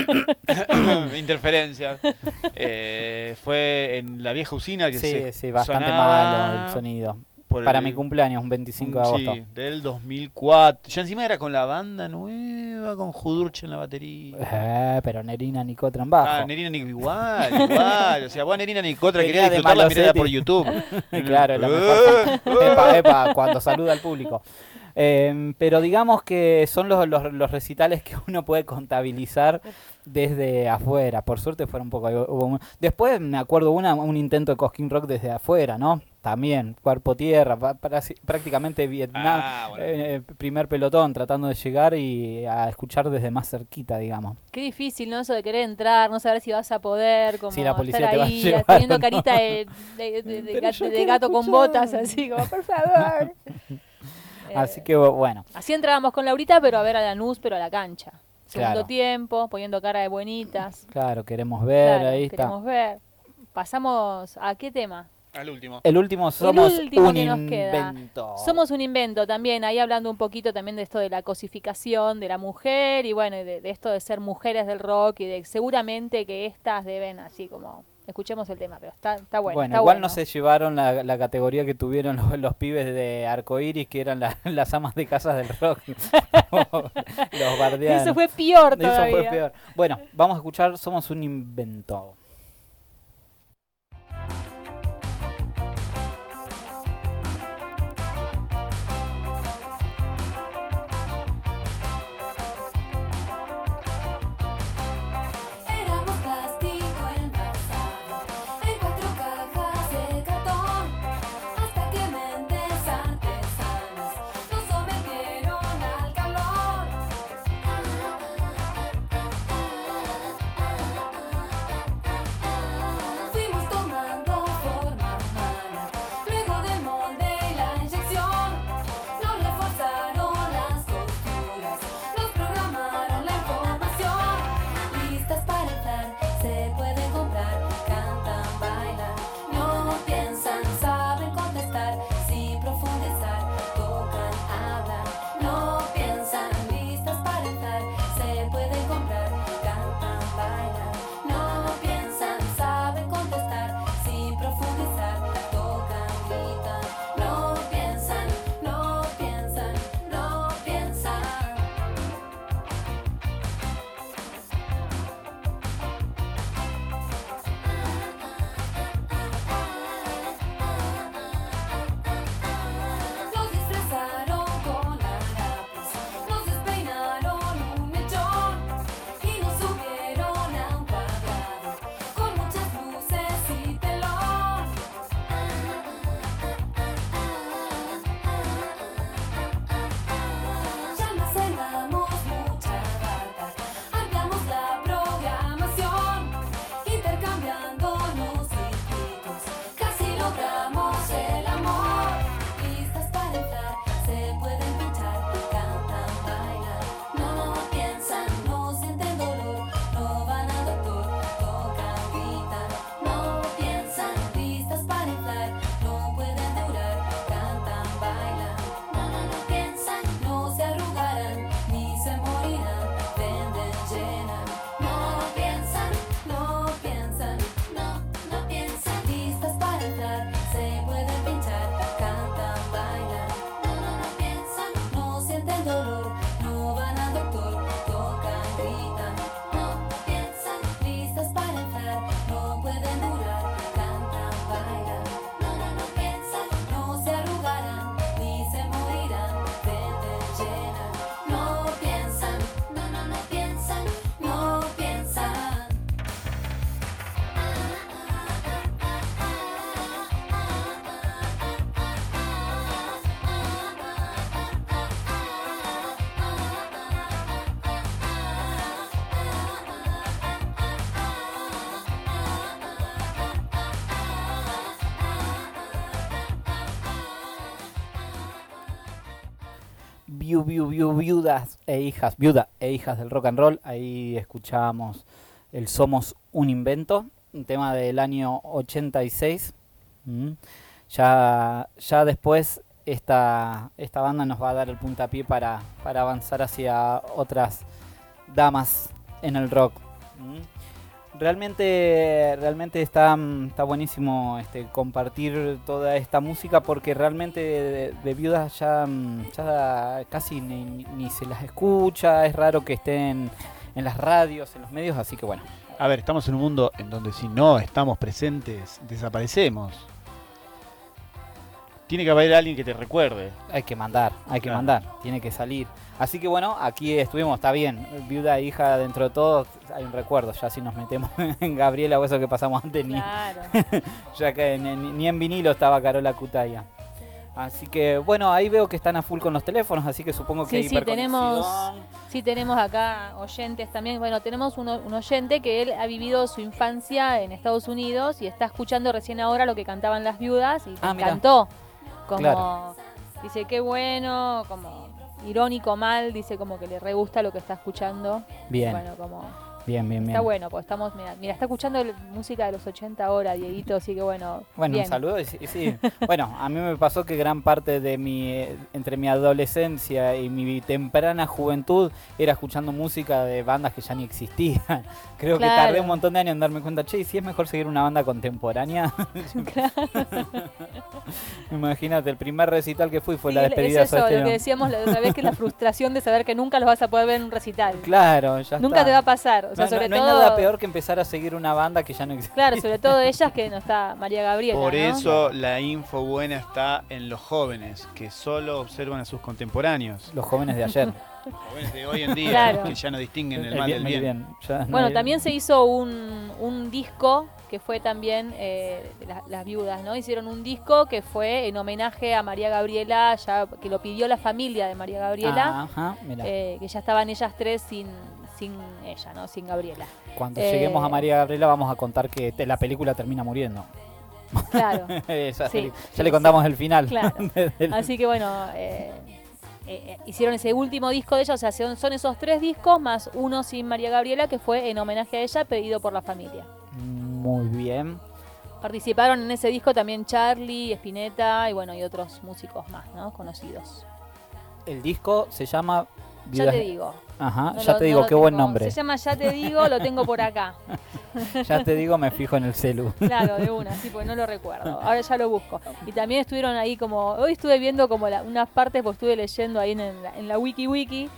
Interferencias. Eh, fue en la vieja usina que Sí, se sí, bastante sonaba malo el sonido. por Para el- mi cumpleaños, un veinticinco de agosto. Sí, del dos mil cuatro. Ya encima era con la banda nueva, con Judurche en la batería. Eh, pero Nerina Nicotra en bajo. Ah, Nerina Nic- igual, igual. O sea, vos Nerina Nicotra Venía querías de disfrutarla, mirala Malosetti. por YouTube. Claro, es la mejor. epa, epa, cuando saluda al público. Eh, pero digamos que son los, los, los recitales que uno puede contabilizar desde afuera. Por suerte fueron un poco... Hubo un- Después me acuerdo una, un intento de Cosquín Rock desde afuera, ¿no? También, Cuerpo Tierra, pa- para- prácticamente Vietnam, Ah, bueno. eh, primer pelotón, tratando de llegar y a escuchar desde más cerquita, digamos. Qué difícil, ¿no? Eso de querer entrar, no saber si vas a poder, como Si la policía estar te va a ahí, llevar teniendo o no. carita de, de- de- de Pero gat- yo de quiero gato con escuchar. botas, así como, por favor. Así Eh, que bueno, Así entrábamos con Laurita, pero a ver a Lanús, pero a la cancha. Segundo Claro. tiempo, poniendo cara de buenitas. claro, queremos ver, Claro, ahí está. queremos ver. Pasamos a qué tema. Al último. El último somos último un que nos queda. invento. Somos un invento también, ahí hablando un poquito también de esto de la cosificación de la mujer y bueno, y de, de esto de ser mujeres del rock y de seguramente que estas deben así como... Escuchemos el tema, pero está, está bueno. Bueno, está igual bueno. no se llevaron la, la categoría que tuvieron los, los pibes de Arcoiris, que eran la- las amas de casas del rock. Los bardeanos. Eso fue peor Eso todavía. fue peor. Bueno, vamos a escuchar Somos un invento. Éramos plástico envasado en cuatro cajas de cartón, hasta que mentes artesanas nos sometieron al calor. Fuimos tomando forma humana, luego del molde y la inyección. Nos reforzaron las costuras, nos programaron la información. Listas para entrar, se pueden comprar, cantan, bailan, no piensan, saben contestar, sin profundizar, tocan, hablan, no piensan. Listas para entrar, se pueden comprar, cantan, bailan, no piensan, saben contestar, sin profundizar, tocan, gritan, no piensan, no piensan, no piensan. Nos disfrazaron con harapos, nos despeinaron un mechón y nos subieron a un cuadrado con muchas luces y telón. Ya almacenamos mucha data, ampliamos la programación, intercambiándonos circuitos, casi logramos el amor. Listas para entrar, se pueden pinchar, cantan, bailan, no piensan, no sienten dolor, no van al doctor, tocan, gritan, no piensan. Listas para entrar, no pueden durar, cantan, bailan, no, no, no piensan, no se arrugarán, ni se morirán, venden, llenan, no piensan, no piensan, no, no piensan. Listas para entrar, se pueden pinchar, cantan, bailan, no, no, no piensan, no sienten dolor, no van al doctor, tocan, gritan, no piensan. Listas para entrar, no pueden durar, cantan, bailan, no, no, no piensan, no se arrugarán, ni se morirán, venden, llenan, no piensan, no, no, no piensan, no piensan. Viu, viu, viu, viudas e hijas, viuda e hijas del rock and roll. Ahí escuchamos el Somos un invento, un tema del año ochenta y seis. Mm. Ya, ya después esta, esta banda nos va a dar el puntapié para, para avanzar hacia otras damas en el rock. Mm. Realmente, realmente está, mm, está buenísimo este, compartir toda esta música porque realmente de, de viudas ya, mm, ya casi ni, ni- ni se las escucha, es raro que estén en las radios, en los medios, así que bueno. A ver, estamos en un mundo en donde si no estamos presentes, desaparecemos. Tiene que haber alguien que te recuerde. Hay que mandar, hay que Claro. mandar, tiene que salir. Así que bueno, aquí estuvimos, está bien. Viuda e hija, dentro de todo, hay un recuerdo. Ya si nos metemos en Gabriela o eso que pasamos antes, ni, Claro. ya que ni, ni en vinilo estaba Carola Cutaya. Así que bueno, ahí veo que están a full con los teléfonos, así que supongo que Sí, hay sí, tenemos, hiperconexión. sí, tenemos acá oyentes también. Bueno, tenemos uno- un oyente que él ha vivido su infancia en Estados Unidos y está escuchando recién ahora lo que cantaban las viudas y le Ah, mirá. encantó. Como, Claro. dice, qué bueno, como irónico mal, dice como que le re gusta lo que está escuchando. Bien, Bueno, como bien, bien, bien. está bueno, pues estamos, mira, mira, está escuchando el- música de los ochenta ahora, Dieguito, así que bueno. Bueno, bien. un saludo y sí, y sí. Bueno, a mí me pasó que gran parte de mi, eh, entre mi adolescencia y mi temprana juventud era escuchando música de bandas que ya ni existían. Creo que Claro. tardé un montón de años en darme cuenta, che, ¿y si es mejor seguir una banda contemporánea? Imagínate, el primer recital que fui fue Sí, la despedida es eso, de Soda lo que Stereo. decíamos la otra vez, que es la frustración de saber que nunca los vas a poder ver en un recital. Claro, ya Nunca está. te va a pasar. O sea, no, no- sobre no hay todo. nada peor que empezar a seguir una banda que ya no existe. Claro, sobre todo ellas que no está María Gabriela. Por ¿no? eso la info buena está en los jóvenes, que solo observan a sus contemporáneos. Los jóvenes de ayer. Los jóvenes de hoy en día, Claro. que ya no distinguen el El mal bien- del el bien. bien. Ya no Bueno, hay- también se hizo un, un disco que fue también eh, de la- las viudas, ¿no? Hicieron un disco que fue en homenaje a María Gabriela, ya que lo pidió la familia de María Gabriela, Ajá, mira. eh, que ya estaban ellas tres sin, sin ella, ¿no? Sin Gabriela. Cuando eh, lleguemos a María Gabriela vamos a contar que te- la película termina muriendo. Claro. Esa Sí, peli- sí, ya le contamos el final. Claro. Del- Así que bueno, eh, eh, eh, hicieron ese último disco de ella, o sea, son, son esos tres discos más uno sin María Gabriela, que fue en homenaje a ella, pedido por la familia. Muy bien. Participaron en ese disco también Charlie, Spinetta y bueno, y otros músicos más, ¿no? Conocidos. El disco se llama Ya Viudas- te digo. Ajá, No ya lo- te no digo, lo qué buen tengo. nombre. Se llama Ya te digo, lo tengo por acá. Ya te digo, me fijo en el celu. Claro, de una, sí, porque no lo recuerdo. Ahora ya lo busco. Y también estuvieron ahí como, hoy estuve viendo como la- unas partes, pues estuve leyendo ahí en la, en la Wiki Wiki,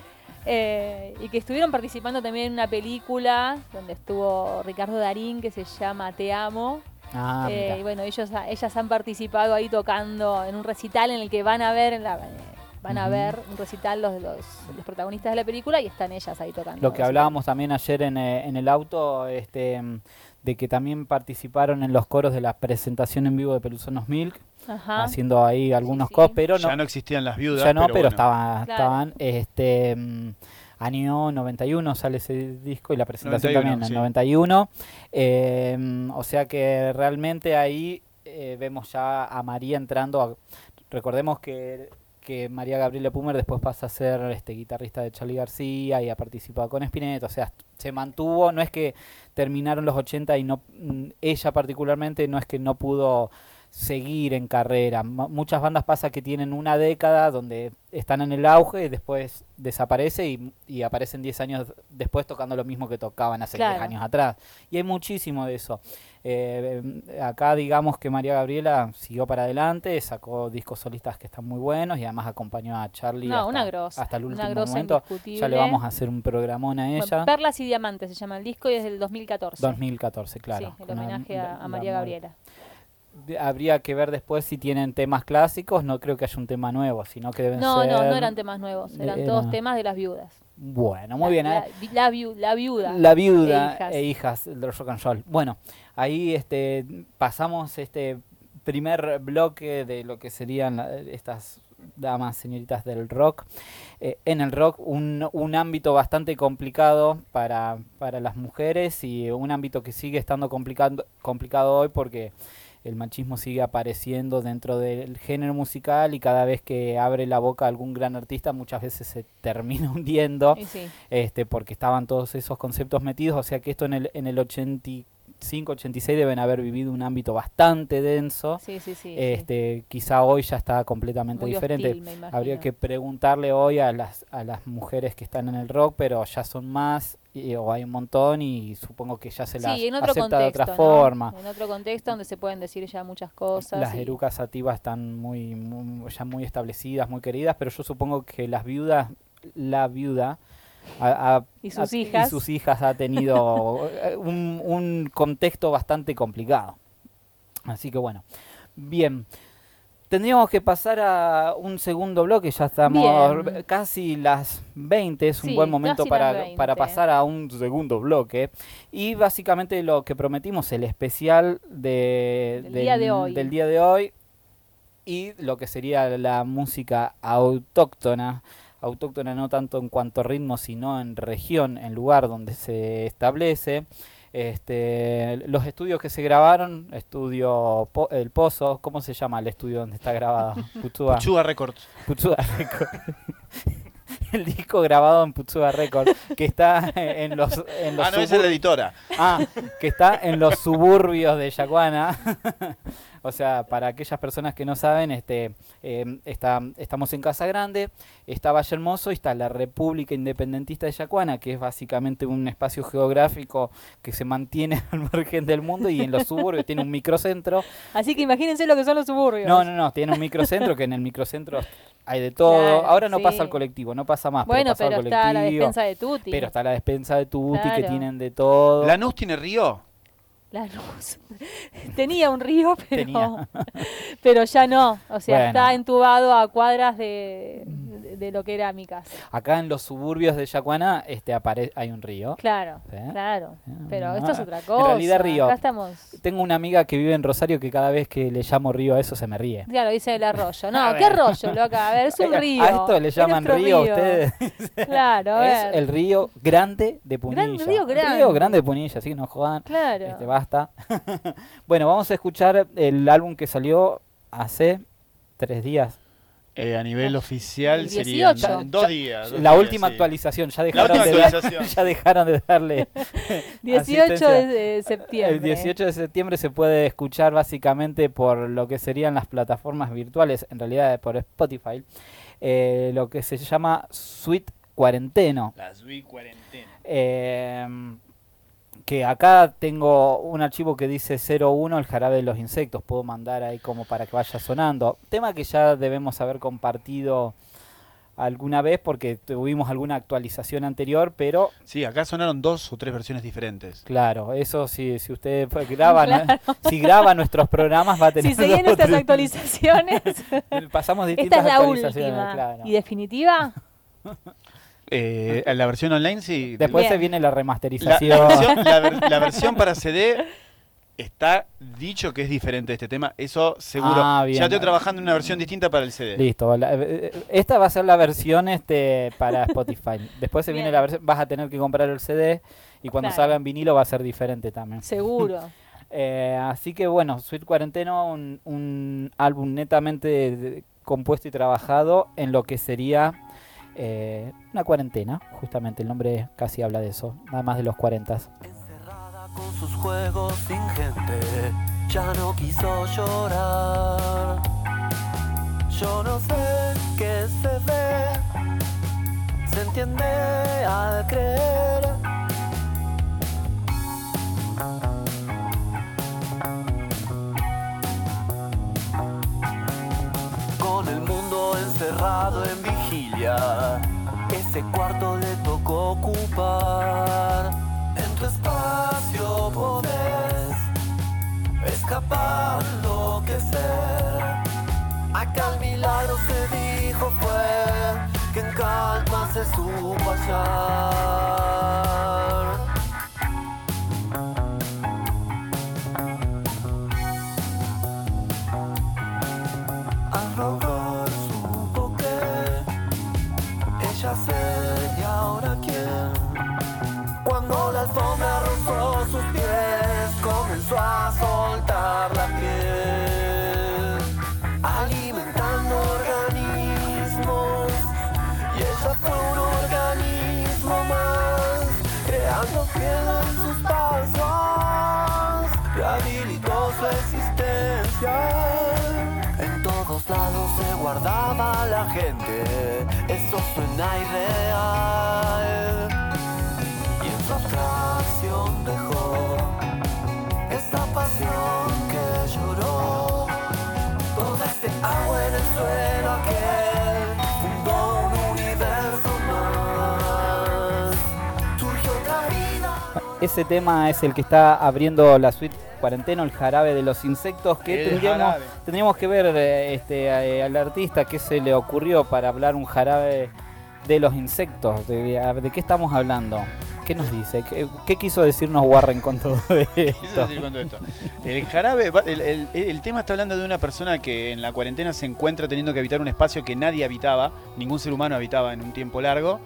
eh, y que estuvieron participando también en una película donde estuvo Ricardo Darín, que se llama Te Amo. Ah, Eh, mira. y bueno, ellos, ellas han participado ahí tocando en un recital en el que van a ver en la, eh, van a Ujú. ver un recital los, los, los protagonistas de la película y están ellas ahí tocando. Lo que recital. hablábamos también ayer en, eh, en el auto, este, mm, de que también participaron en los coros de la presentación en vivo de Pelusonos Milk, Ajá. haciendo ahí algunos sí. cos, pero no, Ya no existían las viudas. ya no, pero, bueno. estaban, Claro. estaban, este, mm, año noventa y uno sale ese disco y la presentación noventa y uno, también en sí. noventa y uno, eh, mm, o sea que realmente ahí eh, vemos ya a María entrando, a- recordemos que que María Gabriela Pumer después pasa a ser este guitarrista de Charly García y ha participado con Spinetta, o sea, se mantuvo, no es que terminaron los ochenta y no mm, ella particularmente no es que no pudo seguir en carrera. M- muchas bandas pasa que tienen una década donde están en el auge y después desaparece y, y aparecen diez años después tocando lo mismo que tocaban hace Claro. diez años atrás. Y hay muchísimo de eso. Eh, acá digamos que María Gabriela siguió para adelante, sacó discos solistas que están muy buenos y además acompañó a Charlie No, hasta, una grosa. hasta el una último grosa momento. indiscutible. Ya le vamos a hacer un programón a Bueno, ella. Perlas y Diamantes se llama el disco y es del dos mil catorce. dos mil catorce, claro. Sí, el Con homenaje la- a, a la- María la- Gabriela. de- Habría que ver después si tienen temas clásicos, no creo que haya un tema nuevo, sino que deben No, ser... no, no eran temas nuevos, eran era- todos temas de las viudas. Bueno, muy La- bien. La, ¿eh? vi- la, viu- la viuda. La viuda e hijas. e hijas del rock and roll. Bueno, ahí este pasamos este primer bloque de lo que serían la- estas damas, señoritas del rock. Eh, en el rock, un, un ámbito bastante complicado para, para las mujeres y un ámbito que sigue estando complicado, complicado hoy porque el machismo sigue apareciendo dentro del género musical y cada vez que abre la boca algún gran artista muchas veces se termina hundiendo Y sí. este porque estaban todos esos conceptos metidos, o sea que esto en el en el ochenta y cinco, ochenta y seis deben haber vivido un ámbito bastante denso. Sí, sí, sí. Este, quizá hoy ya está completamente Muy diferente. hostil, me imagino. Habría que preguntarle hoy a las a las mujeres que están en el rock, pero ya son más y- o hay un montón y supongo que ya se las Sí, en otro acepta contexto, de otra ¿no? forma. En otro contexto donde se pueden decir ya muchas cosas. Las y- erucas sativas están muy, muy- ya muy establecidas, muy queridas, pero yo supongo que las viudas, la viuda ha- ha- Y sus ha- hijas. y sus hijas ha tenido eh, un, un contexto bastante complicado. Así que bueno, bien. Tendríamos que pasar a un segundo bloque, ya estamos Bien. casi las veinte, es un Sí, buen momento casi las para, veinte. para pasar a un segundo bloque. Y básicamente lo que prometimos, el especial de, Del día de hoy. del día de hoy y lo que sería la música autóctona. Autóctona no tanto en cuanto a ritmo, sino en región, en lugar donde se establece. Este, los estudios que se grabaron, estudio Po- El Pozo, ¿cómo se llama el estudio donde está grabado? Putzúa. Chuga Records. Putzúa Record. El disco grabado en Putzúa Record, que está en los, en los Ah, no, esa es la subur- editora. Ah, que está en los suburbios de Yacuana. O sea, para aquellas personas que no saben, este, eh, está, estamos en Casa Grande, está Valle Hermoso y está la República Independentista de Yacuana, que es básicamente un espacio geográfico que se mantiene al margen del mundo y en los suburbios tiene un microcentro. Así que imagínense lo que son los suburbios. No, no, no, tiene un microcentro que en el microcentro hay de todo. Claro, Ahora no sí. pasa el colectivo, no pasa más, Bueno, pero pasa pero el está la colectivo. despensa de Tutti. Pero está la despensa de Tutti, que Claro. tienen de todo. ¿Lanús tiene río? La luz. Tenía un río, pero, Tenía. pero ya no. O sea, Bueno. está entubado a cuadras de, de, de lo que era mi casa. Acá en los suburbios de Yacuana este, apare- hay un río. Claro, ¿Sí? claro. Pero Ah, esto es otra en cosa. realidad río. Acá estamos. Tengo una amiga que vive en Rosario que cada vez que le llamo río a eso se me ríe. Claro, dice el arroyo. A No, ver. ¿qué arroyo, loca? A ver, es un río. A esto le Es llaman nuestro río a ustedes. Claro, a Es ver. el río Grande de Punilla. Gran- río Grande. Río Grande de Punilla, así que no jodan. Claro. Este, basta. Bueno, vamos a escuchar el álbum que salió hace tres días. Eh, a nivel oficial El serían dieciocho. dos días. dos La días, última sí. actualización, ya La dejaron, última de, dar- actualización. ya dejaron de darle dieciocho asistencia. de, de septiembre. El dieciocho de septiembre se puede escuchar básicamente por lo que serían las plataformas virtuales, en realidad por Spotify, eh, lo que se llama Sweet Cuarenteno. La Sweet Cuarentena. Eh, que acá tengo un archivo que dice cero uno, el jarabe de los insectos. Puedo mandar ahí como para que vaya sonando. Tema que ya debemos haber compartido alguna vez porque tuvimos alguna actualización anterior, pero Sí, acá sonaron dos o tres versiones diferentes. claro, eso si, si usted pues, graba, ¿no? Claro. si graba nuestros programas va a tener Si seguían dos o estas tres- actualizaciones, pasamos esta distintas es la actualizaciones, última. claro. ¿Y definitiva? Eh, la versión online sí. Después Bien. se viene la La, remasterización. la versión, la ver- la versión para C D está dicho que es diferente de este tema. Eso seguro. Ah, bien. Ya estoy trabajando en una versión distinta para el C D. Listo. la- eh, eh, esta va a ser la versión este para Spotify. Después se viene Bien. la versión, vas a tener que comprar el C D y cuando Claro. salga en vinilo va a ser diferente también. Seguro. Eh, así que bueno, Sweet Cuarenteno, un, un álbum netamente de- de- compuesto y trabajado en lo que sería eh, una cuarentena. Justamente el nombre casi habla de eso, nada más de los cuarentas. Encerrada con sus juegos sin gente, ya no quiso llorar. Yo no sé qué se ve, se entiende al creer. Con el mundo encerrado en vigilia, ese cuarto le tocó ocupar. En tu espacio podés escapar, enloquecer. Acá el milagro se dijo fue que en calma se supo hallar. Al rogar supo que ella sé y ahora quién. Cuando la alfombra rozó sus pies, comenzó a soltar la piel, alimentando organismos. Y ella fue un organismo más, creando piedra en sus pasos, rehabilitó su existencia. En todos lados se guardaba la gente, eso suena irreal. Y en su abstracción dejó esa pasión que lloró. Toda este agua en el suelo aquel fundó un universo más. Surgió otra vida. Ese tema es el que está abriendo la suite cuarentena, el jarabe de los insectos, que El tendríamos, jarabe. tendríamos que ver eh, este, eh, al artista qué se le ocurrió para hablar un jarabe de los insectos. ¿De, de qué estamos hablando? ¿Qué nos dice? ¿Qué, qué quiso decirnos Warren con todo Quiso esto? decir con todo esto. El jarabe, va- el, el- el tema está hablando de una persona que en la cuarentena se encuentra teniendo que habitar un espacio que nadie habitaba, ningún ser humano habitaba en un tiempo largo.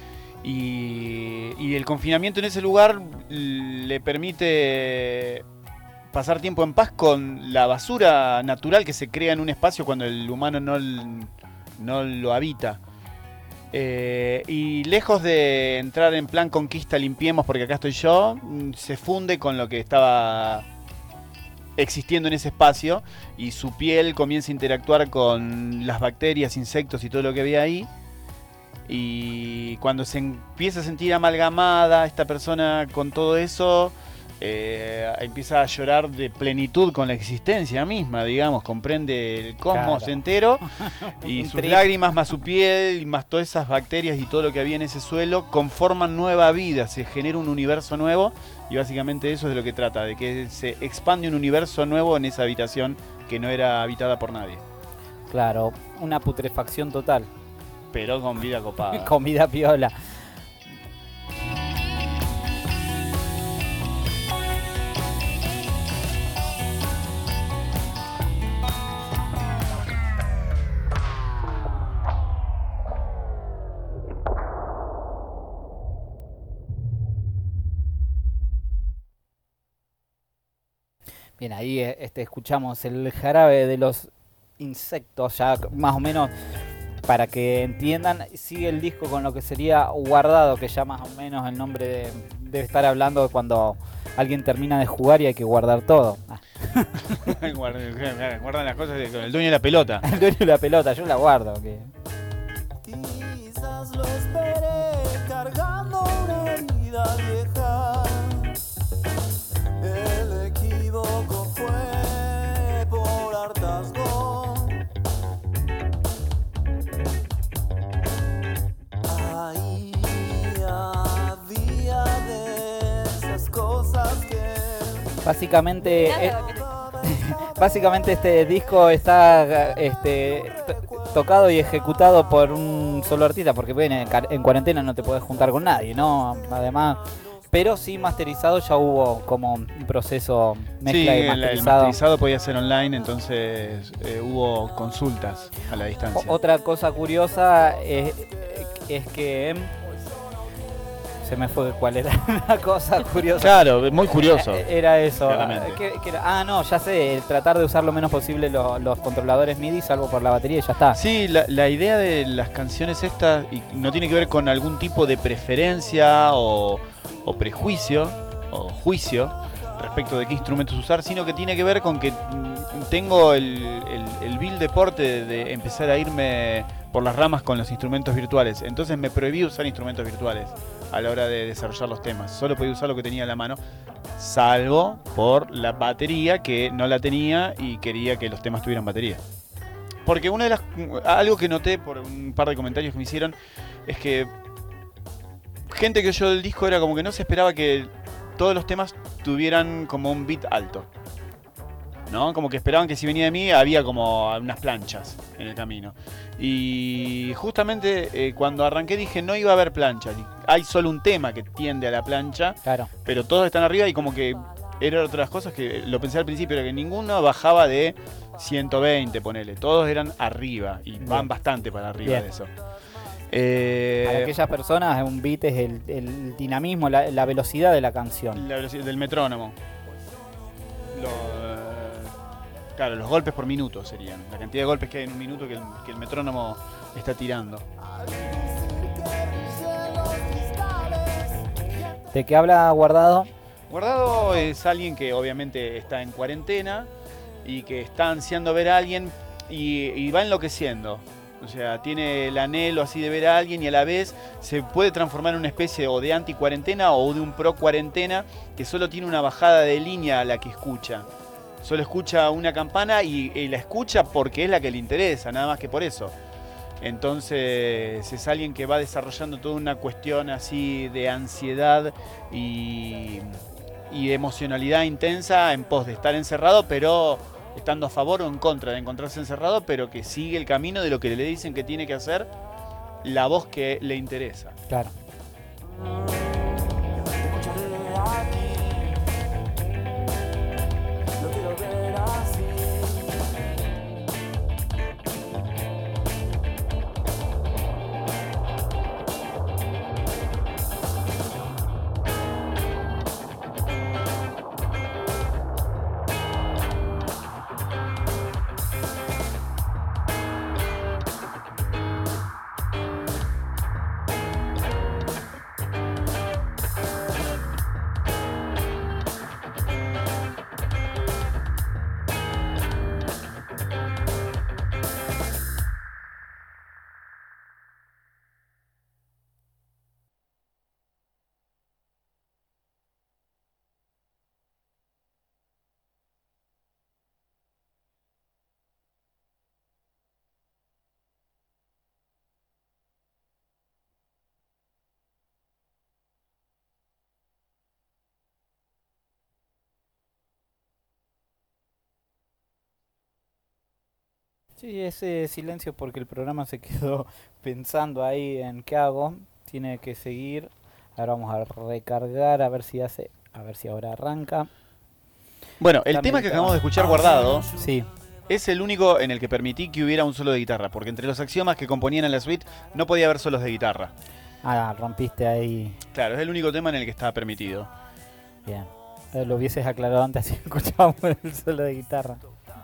Y, y el confinamiento en ese lugar le permite pasar tiempo en paz con la basura natural que se crea en un espacio cuando el humano no, l- no lo habita. Eh, y lejos de entrar en plan conquista, limpiemos porque acá estoy yo, mm, se funde con lo que estaba existiendo en ese espacio y su piel comienza a interactuar con las bacterias, insectos y todo lo que había ahí. Y cuando se empieza a sentir amalgamada esta persona con todo eso, eh, empieza a llorar de plenitud con la existencia misma, digamos, comprende el cosmos Claro. entero y Un sus trip. lágrimas más su piel y más todas esas bacterias y todo lo que había en ese suelo conforman nueva vida, se genera un universo nuevo y básicamente eso es de lo que trata, de que se expande un universo nuevo en esa habitación que no era habitada por nadie, Claro, una putrefacción total. pero con vida copada. Comida piola. Bien, ahí eh, este, escuchamos el jarabe de los insectos, ya más o menos para que entiendan. Sigue el disco con lo que sería Guardado, que ya más o menos el nombre de- debe estar hablando de cuando alguien termina de jugar y hay que guardar todo. Ah, Guardan, guardan las cosas de- con el dueño de la pelota. el dueño de la pelota, yo la guardo. Que... Quizás lo esperé cargando una herida vieja. El equívoco fue por hartazgo. Ahí había de esas cosas que Básicamente, eh, Nada, que- básicamente este disco está este, to- tocado y ejecutado por un solo artista, porque bueno, en, car- en cuarentena no te puedes juntar con nadie, ¿no? Además, pero sí masterizado ya hubo como un proceso mezcla Sí, y el, el masterizado. masterizado podía ser online, entonces eh, hubo consultas a la distancia. O- Otra cosa curiosa es, es que em, se me fue cuál era la cosa curiosa. Claro, muy curioso. Eh, Era eso. Claramente. ¿Qué- qué era? Ah, no, ya sé. el Tratar de usar lo menos posible lo- los controladores MIDI, salvo por la batería, y ya está. Sí, la, la idea de las canciones estas y no tiene que ver con algún tipo de preferencia o, o prejuicio o juicio respecto de qué instrumentos usar, sino que tiene que ver con que mm, tengo el, el, el vil deporte de, de empezar a irme por las ramas con los instrumentos virtuales. Entonces me prohibí usar instrumentos virtuales a la hora de desarrollar los temas. Solo podía usar lo que tenía en la mano, salvo por la batería, que no la tenía y quería que los temas tuvieran batería. Porque una de las algo que noté por un par de comentarios que me hicieron es que gente que oyó del disco era como que no se esperaba que todos los temas tuvieran como un beat alto, ¿no? Como que esperaban que si venía de mí había como unas planchas en el camino. Y justamente eh, cuando arranqué dije no iba a haber planchas. Hay solo un tema que tiende a la plancha, Claro. pero todos están arriba y como que eran otras cosas que lo pensé al principio, era que ninguno bajaba de ciento veinte, ponele. Todos eran arriba y van Bien. bastante para arriba Bien. de eso. Eh, Para aquellas personas, un beat es el, el dinamismo, la, la velocidad de la canción. La velocidad del metrónomo. Lo, eh, claro, los golpes por minuto serían. La cantidad de golpes que hay en un minuto que el, que el metrónomo está tirando. ¿De qué habla Guardado? Guardado es alguien que obviamente está en cuarentena y que está ansiando ver a alguien y, y va enloqueciendo. O sea, tiene el anhelo así de ver a alguien y a la vez se puede transformar en una especie o de anti-cuarentena o de un pro-cuarentena que solo tiene una bajada de línea a la que escucha. Solo escucha una campana y, y la escucha porque es la que le interesa, nada más que por eso. Entonces es alguien que va desarrollando toda una cuestión así de ansiedad y, y emocionalidad intensa en pos de estar encerrado, pero estando a favor o en contra de encontrarse encerrado, pero que sigue el camino de lo que le dicen que tiene que hacer la voz que le interesa. Claro. Escucharé a ti, lo quiero ver así. Sí, ese silencio porque el programa se quedó pensando ahí en qué hago. Tiene que seguir. Ahora vamos a recargar a ver si hace, a ver si ahora arranca. Bueno, el También tema que está- acabamos de escuchar guardado Sí, es el único en el que permití que hubiera un solo de guitarra, porque entre los axiomas que componían en la suite no podía haber solos de guitarra. ah, rompiste ahí. Claro, es el único tema en el que estaba permitido. Bien. Eh, Lo hubieses aclarado antes si escuchábamos el solo de guitarra.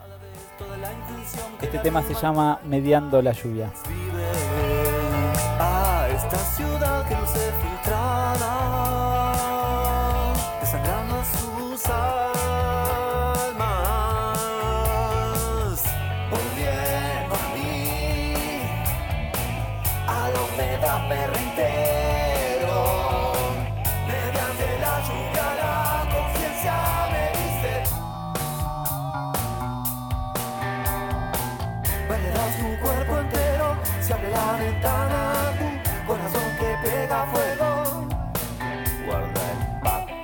Este tema se llama Mediando la lluvia. Vive a esta ciudad que luce filtrada, desangrando sus almas, volviendo a mí, a la humedad me reitero, mediante la lluvia la conciencia me dice. Perderás tu cuerpo entero, se abre la ventana, tu corazón que pega fuego. Guarda el pacto.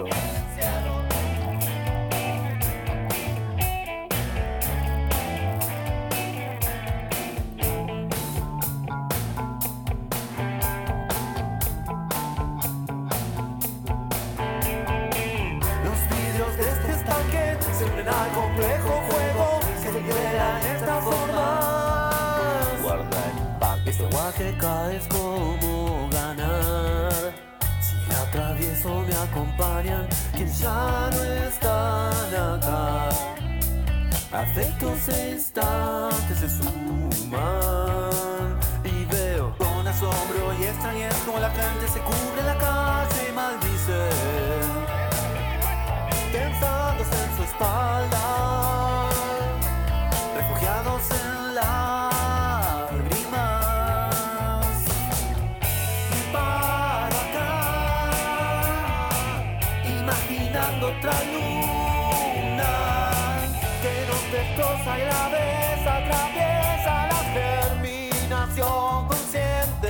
Los vidrios de este estanque se unen al complejo juego, se liberan estas formas. Guarda el pacto. Este agua que cae es como ganar. Si atravieso me acompañan quienes ya no están acá. Afectos e instantes se suman y veo con asombro y extrañez como la gente se cubre la calle y maldice, tensándose en su espalda, refugiados en lágrimas. Y paro acá, imaginando otra luna que nos destroza y a la vez atraviesa la germinación consciente.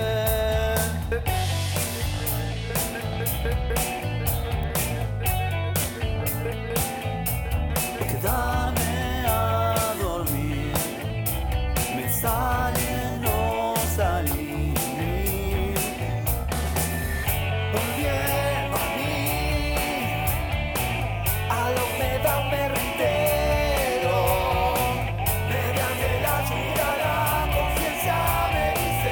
Quedarme a dormir, me sale no salir, volviendo a mí, a la humedad me reitero, mediante la lluvia la conciencia me dice.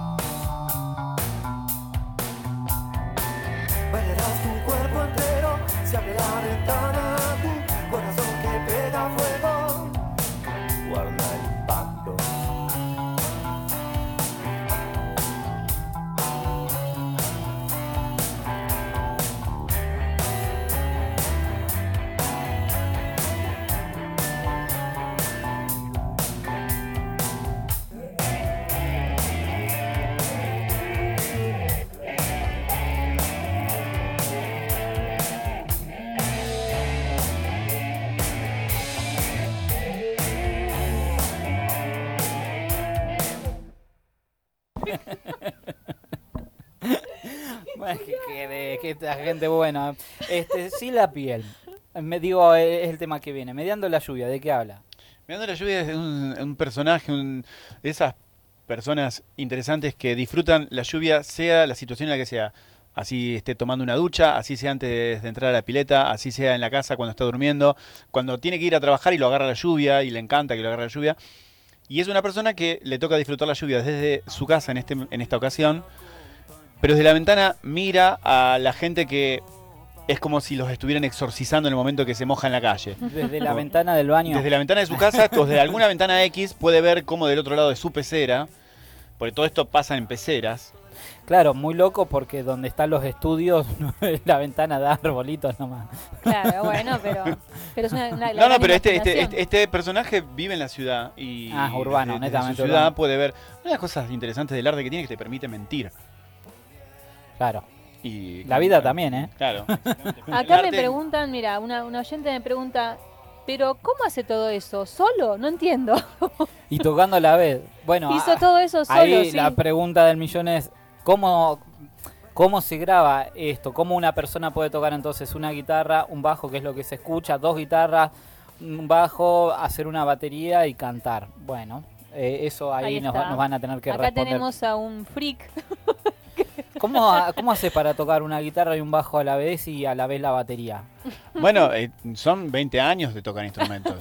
Perderás tu cuerpo entero, se abre la ventana, tu corazón que pega fuego. Guarda el pacto. Bueno, que, de que esta gente buena. Este, sí, la piel. Me digo, es el tema que viene. Mediando la lluvia, ¿de qué habla? Mediando la lluvia es un, un personaje, un, de esas personas interesantes que disfrutan la lluvia, sea la situación en la que sea. Así esté tomando una ducha, así sea antes de entrar a la pileta, así sea en la casa cuando está durmiendo, cuando tiene que ir a trabajar y lo agarra la lluvia y le encanta que lo agarre la lluvia. Y es una persona que le toca disfrutar la lluvia desde su casa en, este, en esta ocasión, pero desde la ventana mira a la gente que es como si los estuvieran exorcizando en el momento que se moja en la calle. Desde la ventana del baño. Desde la ventana de su casa, o desde alguna ventana X, puede ver cómo del otro lado de su pecera, porque todo esto pasa en peceras. Claro, muy loco porque donde están los estudios, la ventana da arbolitos nomás. Claro, bueno, pero, pero es una, una la No, no, gran pero este, este, imaginación. este, este personaje vive en la ciudad y Ah, urbano, desde, desde netamente su ciudad urbano. puede ver una de las cosas interesantes del arte que tiene que te permite mentir. Claro. Y, La vida también, ¿eh? Claro. Acá me preguntan, mira, una, una oyente me pregunta, pero ¿cómo hace todo eso? ¿Solo? No entiendo. Y tocando a la vez. Bueno, Hizo a- todo eso solo, ahí sí. la pregunta del millón es, ¿cómo, ¿cómo se graba esto? ¿Cómo una persona puede tocar entonces una guitarra, un bajo, que es lo que se escucha, dos guitarras, un bajo, hacer una batería y cantar? Bueno, eh, eso ahí, Ahí nos, está. nos van a tener que Acá responder. tenemos a un freak. ¿Cómo, ¿Cómo haces para tocar una guitarra y un bajo a la vez y a la vez la batería? Bueno, eh, son veinte años de tocar instrumentos.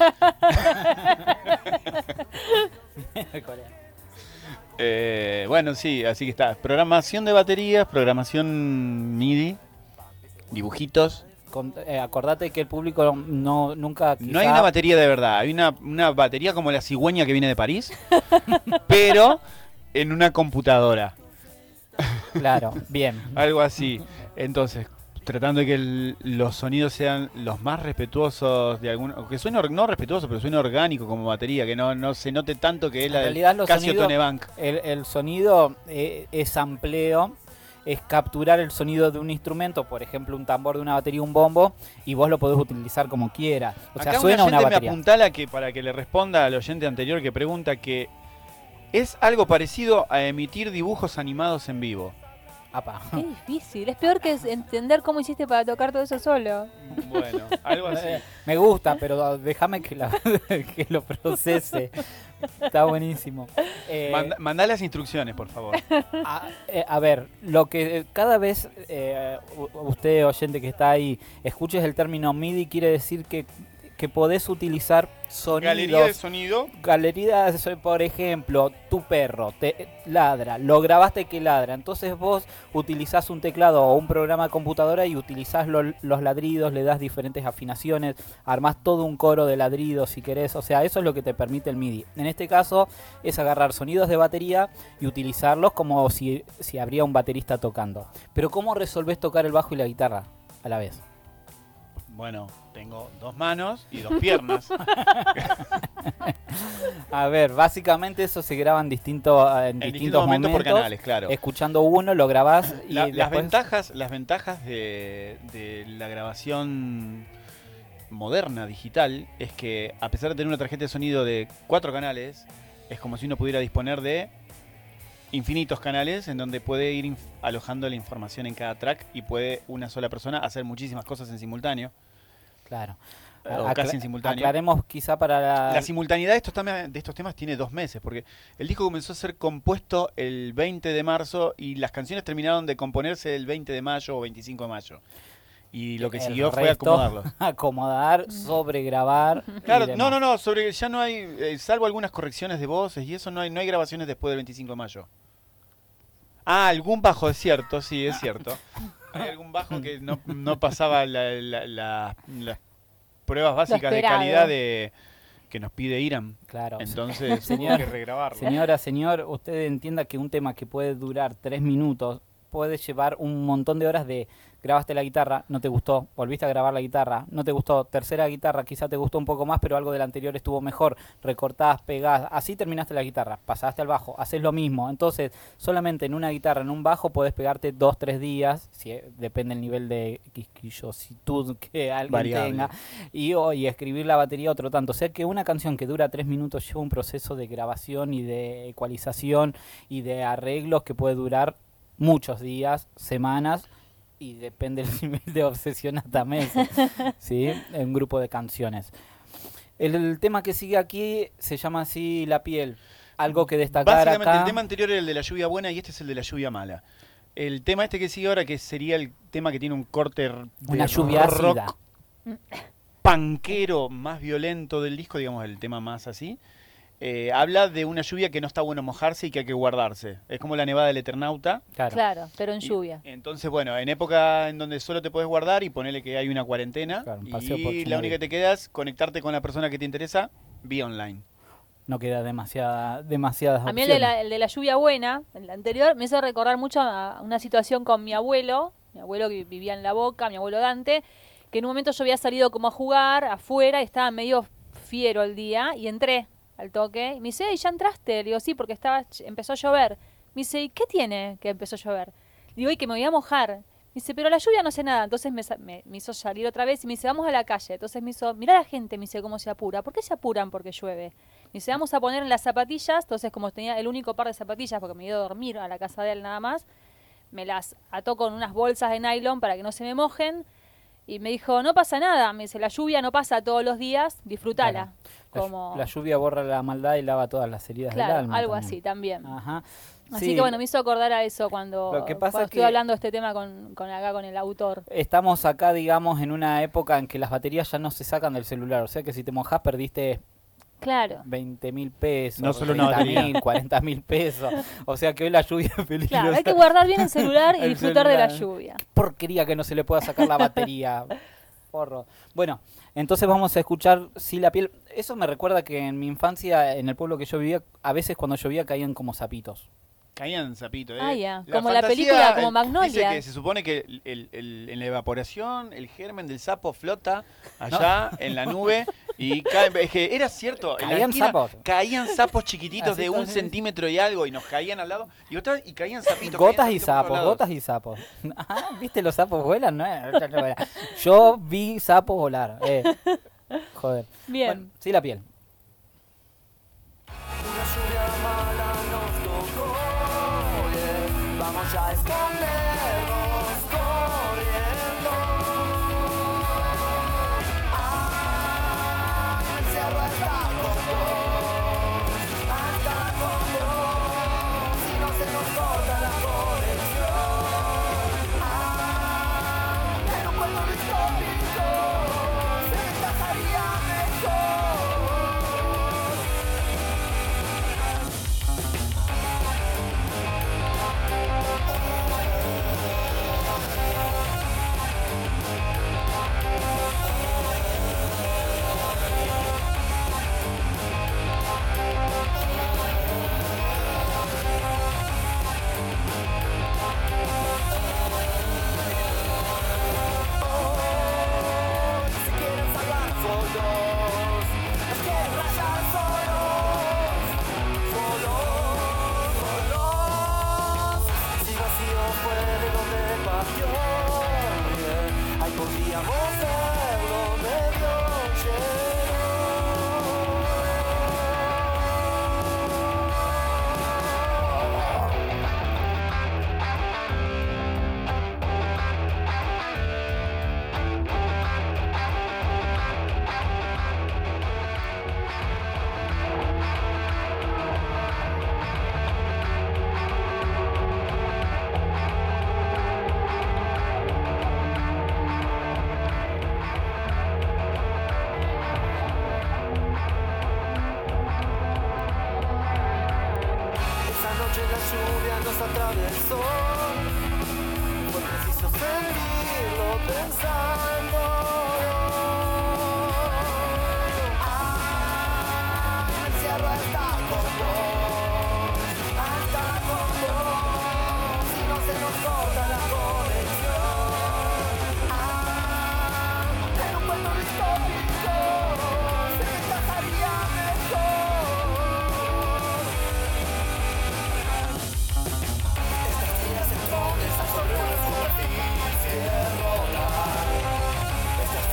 Eh, bueno, sí, así que está. Programación de baterías, programación M I D I, dibujitos. Con- eh, acordate que el público no nunca No hay quizá- una batería de verdad, hay una, una batería como la cigüeña que viene de París, pero en una computadora, Claro, bien. algo así. Entonces, tratando de que el- los sonidos sean los más respetuosos de algún, que suene or- no respetuoso, pero suene orgánico como batería, que no, no se note tanto que es En la del realidad los Casio sonidos- Tone Bank. El, el sonido eh, es amplio, es capturar el sonido de un instrumento, por ejemplo un tambor de una batería, un bombo, y vos lo podés utilizar como quieras. O sea, Acá suena una una oyente me batería. apuntala que para que le responda al oyente anterior que pregunta que es algo parecido a emitir dibujos animados en vivo. Apa. Qué difícil. Es peor que es entender cómo hiciste para tocar todo eso solo. Bueno, algo así. Me gusta, pero déjame que, la- que lo procese. Está buenísimo. Eh, Manda, mandá las instrucciones, por favor. A, eh, a ver, lo que cada vez eh, u- usted, oyente que está ahí, escuches el término M I D I, quiere decir que, que podés utilizar sonidos. Galería de sonido. Galería, de- por ejemplo, tu perro te ladra, lo grabaste que ladra, entonces vos utilizás un teclado o un programa de computadora y utilizás lo- los ladridos, le das diferentes afinaciones, armás todo un coro de ladridos si querés, o sea, eso es lo que te permite el M I D I. En este caso es agarrar sonidos de batería y utilizarlos como si, si habría un baterista tocando. Pero ¿cómo resolvés tocar el bajo y la guitarra a la vez? Bueno, tengo dos manos y dos piernas. A ver, básicamente eso se graba en, distinto, en, En distintos, distintos momentos por canales, claro. Escuchando uno, lo grabás y La- después... las ventajas, las ventajas de, de la grabación moderna, digital, es que a pesar de tener una tarjeta de sonido de cuatro canales, es como si uno pudiera disponer de infinitos canales en donde puede ir inf- alojando la información en cada track y puede una sola persona hacer muchísimas cosas en simultáneo. Claro. O Acla- casi en simultáneo. Aclaremos quizá para la... La simultaneidad de estos, temas, de estos temas tiene dos meses, porque el disco comenzó a ser compuesto el veinte de marzo y las canciones terminaron de componerse el veinte de mayo o veinticinco de mayo. Y lo que el siguió fue resto, acomodarlos. acomodar, sobregrabar. y Claro, demás. no, no, no, sobre, ya no hay, eh, salvo algunas correcciones de voces y eso, no hay, no hay grabaciones después del veinticinco de mayo. Ah, algún bajo, es cierto, sí, es cierto. Hay algún bajo que no, no pasaba la- la- la- las pruebas básicas de esperado. calidad de que nos pide Iram. Claro. Entonces Señor- hubo que regrabarlo. Señora, señor, usted entienda que un tema que puede durar tres minutos puede llevar un montón de horas de grabaste la guitarra, no te gustó, volviste a grabar la guitarra, no te gustó, tercera guitarra, quizá te gustó un poco más, pero algo del anterior estuvo mejor, recortás, pegás, así terminaste la guitarra, pasaste al bajo, haces lo mismo. Entonces, solamente en una guitarra, en un bajo, podés pegarte dos, tres días, si, eh, depende del nivel de quisquillositud que alguien Variable. tenga, y, o- y escribir la batería otro tanto. O sea que una canción que dura tres minutos lleva un proceso de grabación y de ecualización y de arreglos que puede durar muchos días, semanas, y depende del nivel de obsesión hasta meses, ¿sí? Un grupo de canciones. El, el tema que sigue aquí se llama así La piel. Algo que destacar Básicamente acá. el tema anterior era el de la lluvia buena y este es el de la lluvia mala. El tema este que sigue ahora, que sería el tema que tiene un corte r- de Una lluvia rock ácida. panquero más violento del disco, digamos el tema más así, eh, habla de una lluvia que no está bueno mojarse y que hay que guardarse. Es como la nevada del Eternauta. Claro. Claro, pero en Y- lluvia. Entonces, bueno, en época en donde solo te puedes guardar y ponele que hay una cuarentena Claro, un paseo por y la Chumari. única que te queda es conectarte con la persona que te interesa vía online. No queda demasiada, demasiadas A mí el de, opciones. la, el de la lluvia buena, el anterior, me hizo recordar mucho a una situación con mi abuelo, mi abuelo que vivía en La Boca, mi abuelo Dante, que en un momento yo había salido como a jugar afuera y estaba medio fiero el día y entré al toque y me dice, "Ey, ¿ya entraste?" Le digo, sí, porque estaba, empezó a llover. Me dice, ¿y qué tiene que empezó a llover? Le digo, y que me voy a mojar. Me dice, pero la lluvia no sé nada. Entonces me, sa- me, me hizo salir otra vez y me dice, vamos a la calle. Entonces me hizo, mira la gente, me dice, cómo se apura. ¿Por qué se apuran porque llueve? Me dice, vamos a poner en las zapatillas. Entonces, como tenía el único par de zapatillas, porque me iba a dormir a la casa de él nada más, me las ató con unas bolsas de nylon para que no se me mojen. Y me dijo, no pasa nada. Me dice, la lluvia no pasa todos los días, disfrútala. La, Como, la lluvia borra la maldad y lava todas las heridas claro, del alma. algo también. así también. Ajá. Así Sí, que bueno, me hizo acordar a eso cuando, Lo que pasa cuando es estuve que- hablando de este tema con, con acá con el autor. Estamos acá, digamos, en una época en que las baterías ya no se sacan del celular. O sea que si te mojás perdiste Claro. veinte mil pesos, No solo una batería. mil, cuarenta mil pesos. O sea que hoy la lluvia es peligrosa. Claro, hay que guardar bien el celular y El disfrutar de la celular. lluvia. Qué porquería que no se le pueda sacar la batería. Porro. Bueno, entonces vamos a escuchar Si la piel. Eso me recuerda que en mi infancia, en el pueblo que yo vivía, a veces cuando llovía caían como sapitos. Caían zapitos. ¿eh? Ah, ya. La Como la fantasía, película, como eh, Magnolia. Dice que se supone que el- el- el- en la evaporación el germen del sapo flota allá en la nube y cae. Es que era cierto. en la Caían esquina sapos. Caían sapos chiquititos Así de un entonces- centímetro y algo y nos caían al lado. Y otra vez, y caían sapitos. Gotas caían y sapitos por todos sapos, lados. gotas y sapos. Ah, ¿viste los sapos vuelan? No, yo vi sapos volar. Eh. Joder. Bien. Bueno, Sí la piel. Una lluvia mala nos tocó, yeah. Vamos ya a escondernos corriendo. Ah, el cerro está con vos, hasta con vos, si no se nos corta la conexión. Ah, en un pueblo distópico se encajaría mejor. Si quieren salvar solos, nos quieren rayar solos, solos, solos. Si vacío fue de donde partió, yeah. Ahí podríamos verlo medio lleno. Esa noche la lluvia nos atravesó. Fue preciso sentirlo pensando. Ah, el cerro está con vos, hasta con vos, si no se nos corta la conexión. Ah, en un pueblo distópico se encajaría mejor. Estas tiras entrones sobre una superficie roja. Estas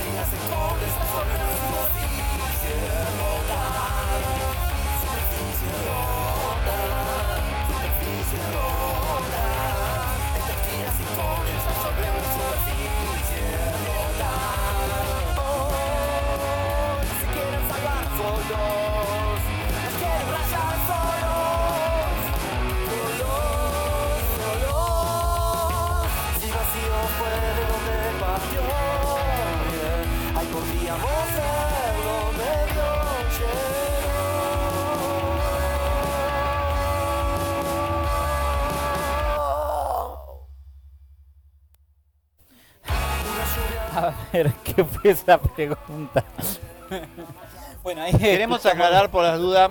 ver qué fue esa pregunta. Bueno, ahí Queremos escuchamos- aclarar por las dudas.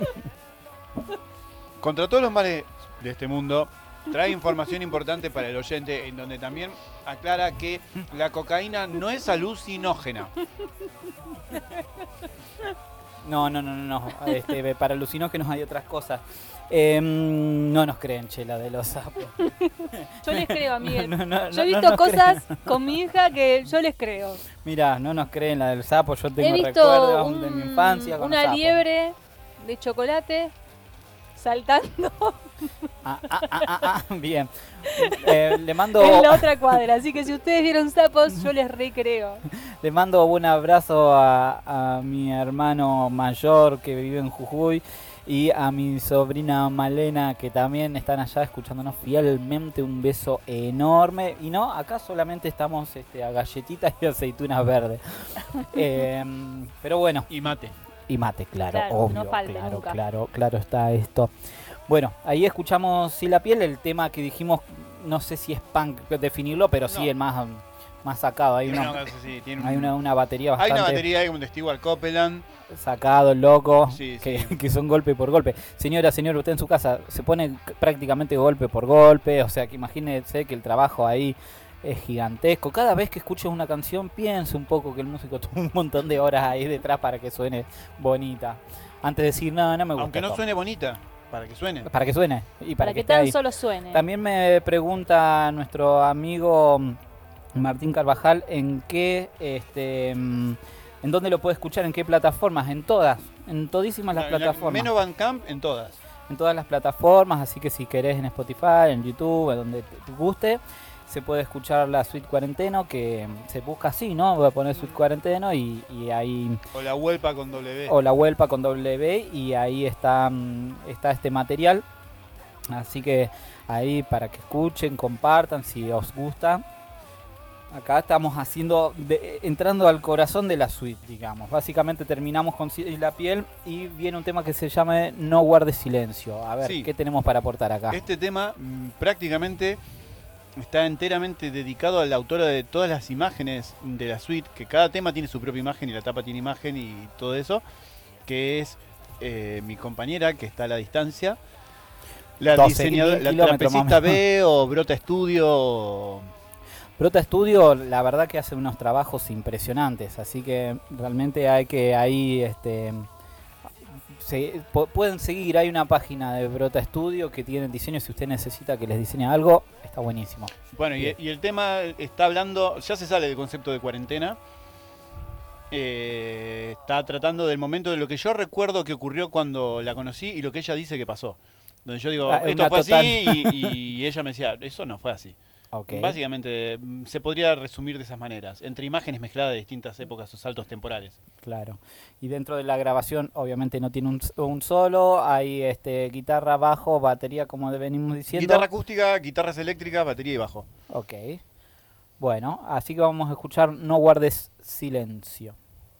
Contra todos los males de este mundo, trae información importante para el oyente, en donde también aclara que la cocaína no es alucinógena. No, no, no, no, no. Este, para alucinógenos hay otras cosas. Eh, no nos creen, Chela, de los sapos. Yo les creo a Miguel. No, no, Yo he no, visto no nos cosas con mi hija que yo les creo. Mirá, no nos creen la del sapo. Yo tengo He visto recuerdos un- de mi infancia con una los sapos. liebre de chocolate saltando Ah, ah, ah, ah, ah, bien. Eh, le mando en la otra cuadra. Así que si ustedes vieron sapos, yo les recreo. le mando un abrazo a, a mi hermano mayor que vive en Jujuy y a mi sobrina Malena que también están allá escuchándonos fielmente. Un beso enorme. Y no, acá solamente estamos este, a galletitas y aceitunas verdes. Eh, pero bueno. Y mate. Y mate, claro, Claro, obvio, no falte claro, nunca. claro, claro está esto. Bueno, ahí escuchamos Si la piel, el tema que dijimos, no sé si es punk definirlo, pero sí No. el más, más sacado. Hay Tiene una, una, sí, tiene un- hay una, una batería hay bastante una batería ahí como un testigo al Copeland. sacado, loco, Sí, que, sí. que son golpe por golpe. Señora, señor, usted en su casa se pone c- prácticamente golpe por golpe, o sea que imagínese que el trabajo ahí es gigantesco. Cada vez que escuches una canción, piense un poco que el músico tuvo un montón de horas ahí detrás para que suene bonita. Antes de decir, no, no me gusta. Aunque no esto". suene bonita, para que suene. Para que suene y para, Para que esté tan ahí. solo suene. También me pregunta nuestro amigo mm, Martín Carvajal en qué, este, mm, en dónde lo puede escuchar, en qué plataformas, en todas, en todísimas las En la- plataformas. Menos Bandcamp en todas. En todas las plataformas, así que si querés en Spotify, en YouTube, en donde te, te guste, se puede escuchar la Suite Cuarenteno, que mm, se busca así, ¿no? Voy a poner Suite Cuarenteno y, y ahí... O la Huelpa con W. O la Huelpa con W y ahí está, mm, está este material. Así que ahí para que escuchen, compartan si os gusta. Acá estamos haciendo, de- entrando al corazón de la suite, digamos. Básicamente terminamos con Si la piel y viene un tema que se llama No guardes silencio. A ver, Sí. ¿qué tenemos para aportar acá? Este tema mm, prácticamente está enteramente dedicado a la autora de todas las imágenes de la suite, que cada tema tiene su propia imagen y la tapa tiene imagen y todo eso, que es eh, mi compañera que está a la distancia, la doce diseñadora, mil la kilómetros más o trapecista menos. B o Brota Studio. o- Brota Studio, la verdad que hace unos trabajos impresionantes, así que realmente hay que ahí, este, se- pu- pueden seguir, hay una página de Brota Studio que tienen diseño, si usted necesita que les diseñe algo, está buenísimo. Bueno, y, Bien. y el tema está hablando, ya se sale del concepto de cuarentena. Eh, está tratando del momento de lo que yo recuerdo que ocurrió cuando la conocí y lo que ella dice que pasó. Donde yo digo, Ah, esto una fue total. así y, y ella me decía, eso no fue así. Okay. Básicamente mm, se podría resumir de esas maneras, entre imágenes mezcladas de distintas épocas o saltos temporales. Claro. Y dentro de la grabación, obviamente no tiene un, un solo, hay este guitarra, bajo, batería, como venimos diciendo. Guitarra acústica, guitarras eléctricas, batería y bajo. Ok. Bueno, así que vamos a escuchar No guardes silencio.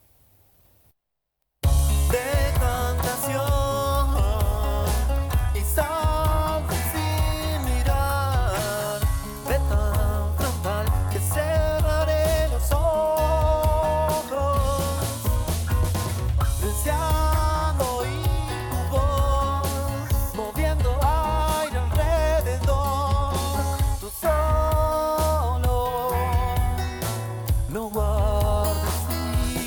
De tentación y sabes sin mirar, ve tan frontal que cerraré los ojos, deseando oír tu voz, moviendo aire alrededor, tú solo, no guardes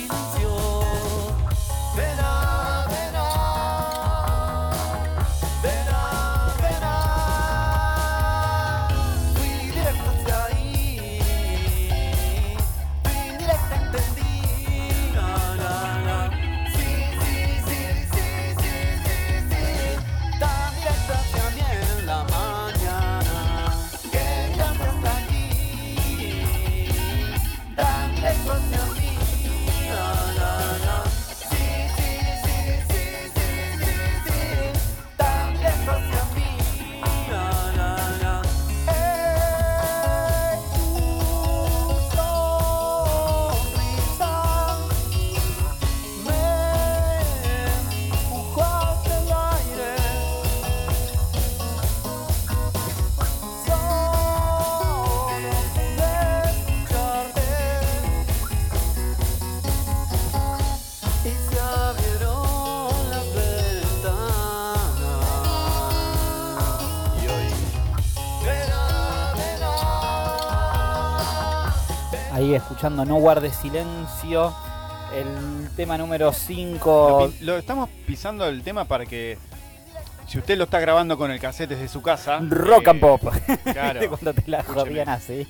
ahí escuchando No Guardes Silencio, el tema número cinco. Lo, pi- lo estamos pisando el tema para que, si usted lo está grabando con el cassette desde su casa... Rock eh, and Pop. Claro. Cuando te la Escúcheme. jodían así.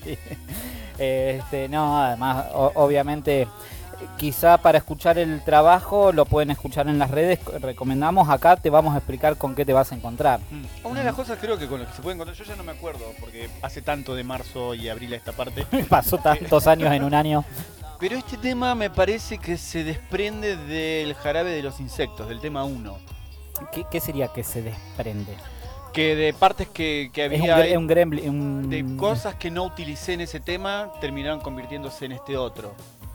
Este, no, además, o- obviamente, quizá para escuchar el trabajo lo pueden escuchar en las redes. Recomendamos acá, te vamos a explicar con qué te vas a encontrar. Mm. Una de las cosas creo que con lo que se puede encontrar, yo ya no me acuerdo, porque hace tanto de marzo y abril a esta parte, Pasó tantos años en un año. pero este tema me parece que se desprende del jarabe de los insectos, del tema uno. ¿Qué, qué sería que se desprende? Que de partes que, que Es un, había gre- un gremlin. un- de cosas que no utilicé en ese tema terminaron convirtiéndose en este otro.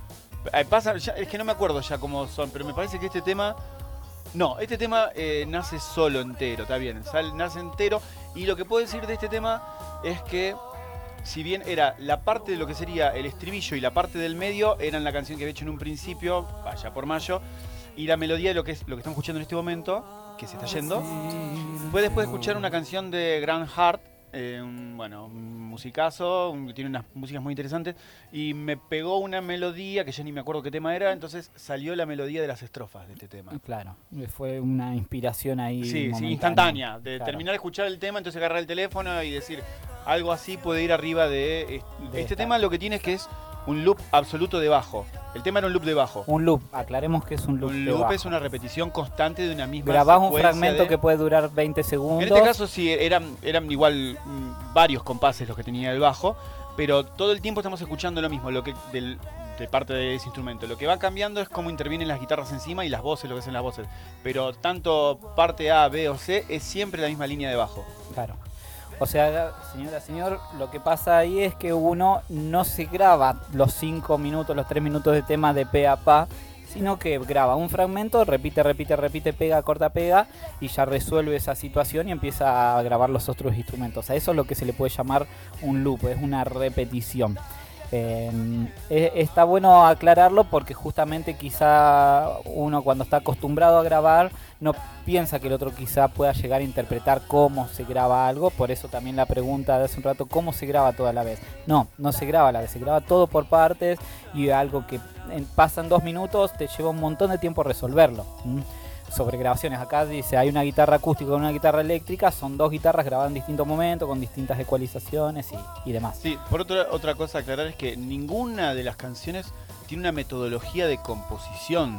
Eh, Pasa, ya- es que no me acuerdo ya cómo son, pero me parece que este tema... No, este tema eh, nace solo entero, está bien, sal- nace entero. Y lo que puedo decir de este tema es que, si bien era la parte de lo que sería el estribillo y la parte del medio, eran la canción que había hecho en un principio, allá por mayo, y la melodía de lo que es lo que estamos escuchando en este momento, que se está yendo, fue después de escuchar una canción de Grand Heart, eh, un, bueno, un musicazo, un- que tiene unas músicas muy interesantes, y me pegó una melodía que ya ni me acuerdo qué tema era, entonces salió la melodía de las estrofas de este tema. Claro, fue una inspiración ahí. Sí, sí, momentánea. instantánea, de Claro. terminar de escuchar el tema, entonces agarrar el teléfono y decir, algo así puede ir arriba de... Este, De este esta. tema lo que tiene es que es un loop absoluto de bajo. El tema era un loop de bajo. Un loop, aclaremos que es un loop. Un de loop bajo. es una repetición constante de una misma Grabás un secuencia fragmento de- que puede durar veinte segundos. En este caso sí, eran, eran igual mm, varios compases los que tenía el bajo, pero todo el tiempo estamos escuchando lo mismo, lo que del, de parte de ese instrumento. Lo que va cambiando es cómo intervienen las guitarras encima y las voces, lo que hacen las voces. Pero tanto parte A, B o C es siempre la misma línea de bajo. Claro. O sea, señora, señor, lo que pasa ahí es que uno no se graba los cinco minutos, los tres minutos de tema de pe a pa, sino que graba un fragmento, repite, repite, repite, pega, corta, pega, y ya resuelve esa situación y empieza a grabar los otros instrumentos. A eso es lo que se le puede llamar un loop, es una repetición. Eh, eh, está bueno aclararlo porque justamente quizá uno cuando está acostumbrado a grabar no piensa que el otro quizá pueda llegar a interpretar cómo se graba algo, por eso también la pregunta de hace un rato, ¿cómo se graba todo a la vez? No, no se graba a la vez, se graba todo por partes y algo que en, pasan dos minutos te lleva un montón de tiempo resolverlo. ¿Mm? Sobre grabaciones, acá dice hay una guitarra acústica y una guitarra eléctrica, son dos guitarras grabadas en distintos momentos con distintas ecualizaciones y, y demás. Sí, por otra, otra cosa a aclarar es que ninguna de las canciones tiene una metodología de composición.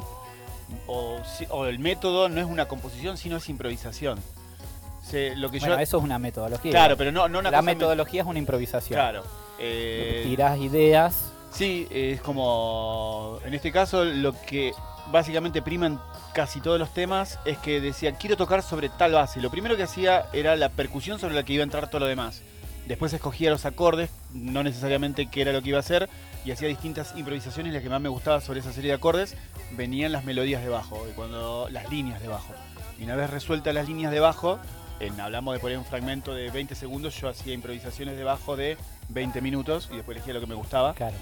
O, si- o el método no es una composición, sino es improvisación. Se- lo que Bueno, yo, eso es una metodología. claro, pero no, no una la cosa me- metodología es una improvisación. Claro. eh, Tirás ideas. Sí, es como, en este caso, lo que básicamente prima en casi todos los temas es que decía, quiero tocar sobre tal base. Lo primero que hacía era la percusión sobre la que iba a entrar todo lo demás. Después escogía los acordes, no necesariamente qué era lo que iba a hacer, y hacía distintas improvisaciones. La que más me gustaba sobre esa serie de acordes venían las melodías de bajo, y cuando, las líneas de bajo. Y una vez resueltas las líneas de bajo, en, hablamos de poner un fragmento de veinte segundos, yo hacía improvisaciones de bajo de veinte minutos y después elegía lo que me gustaba. Claro.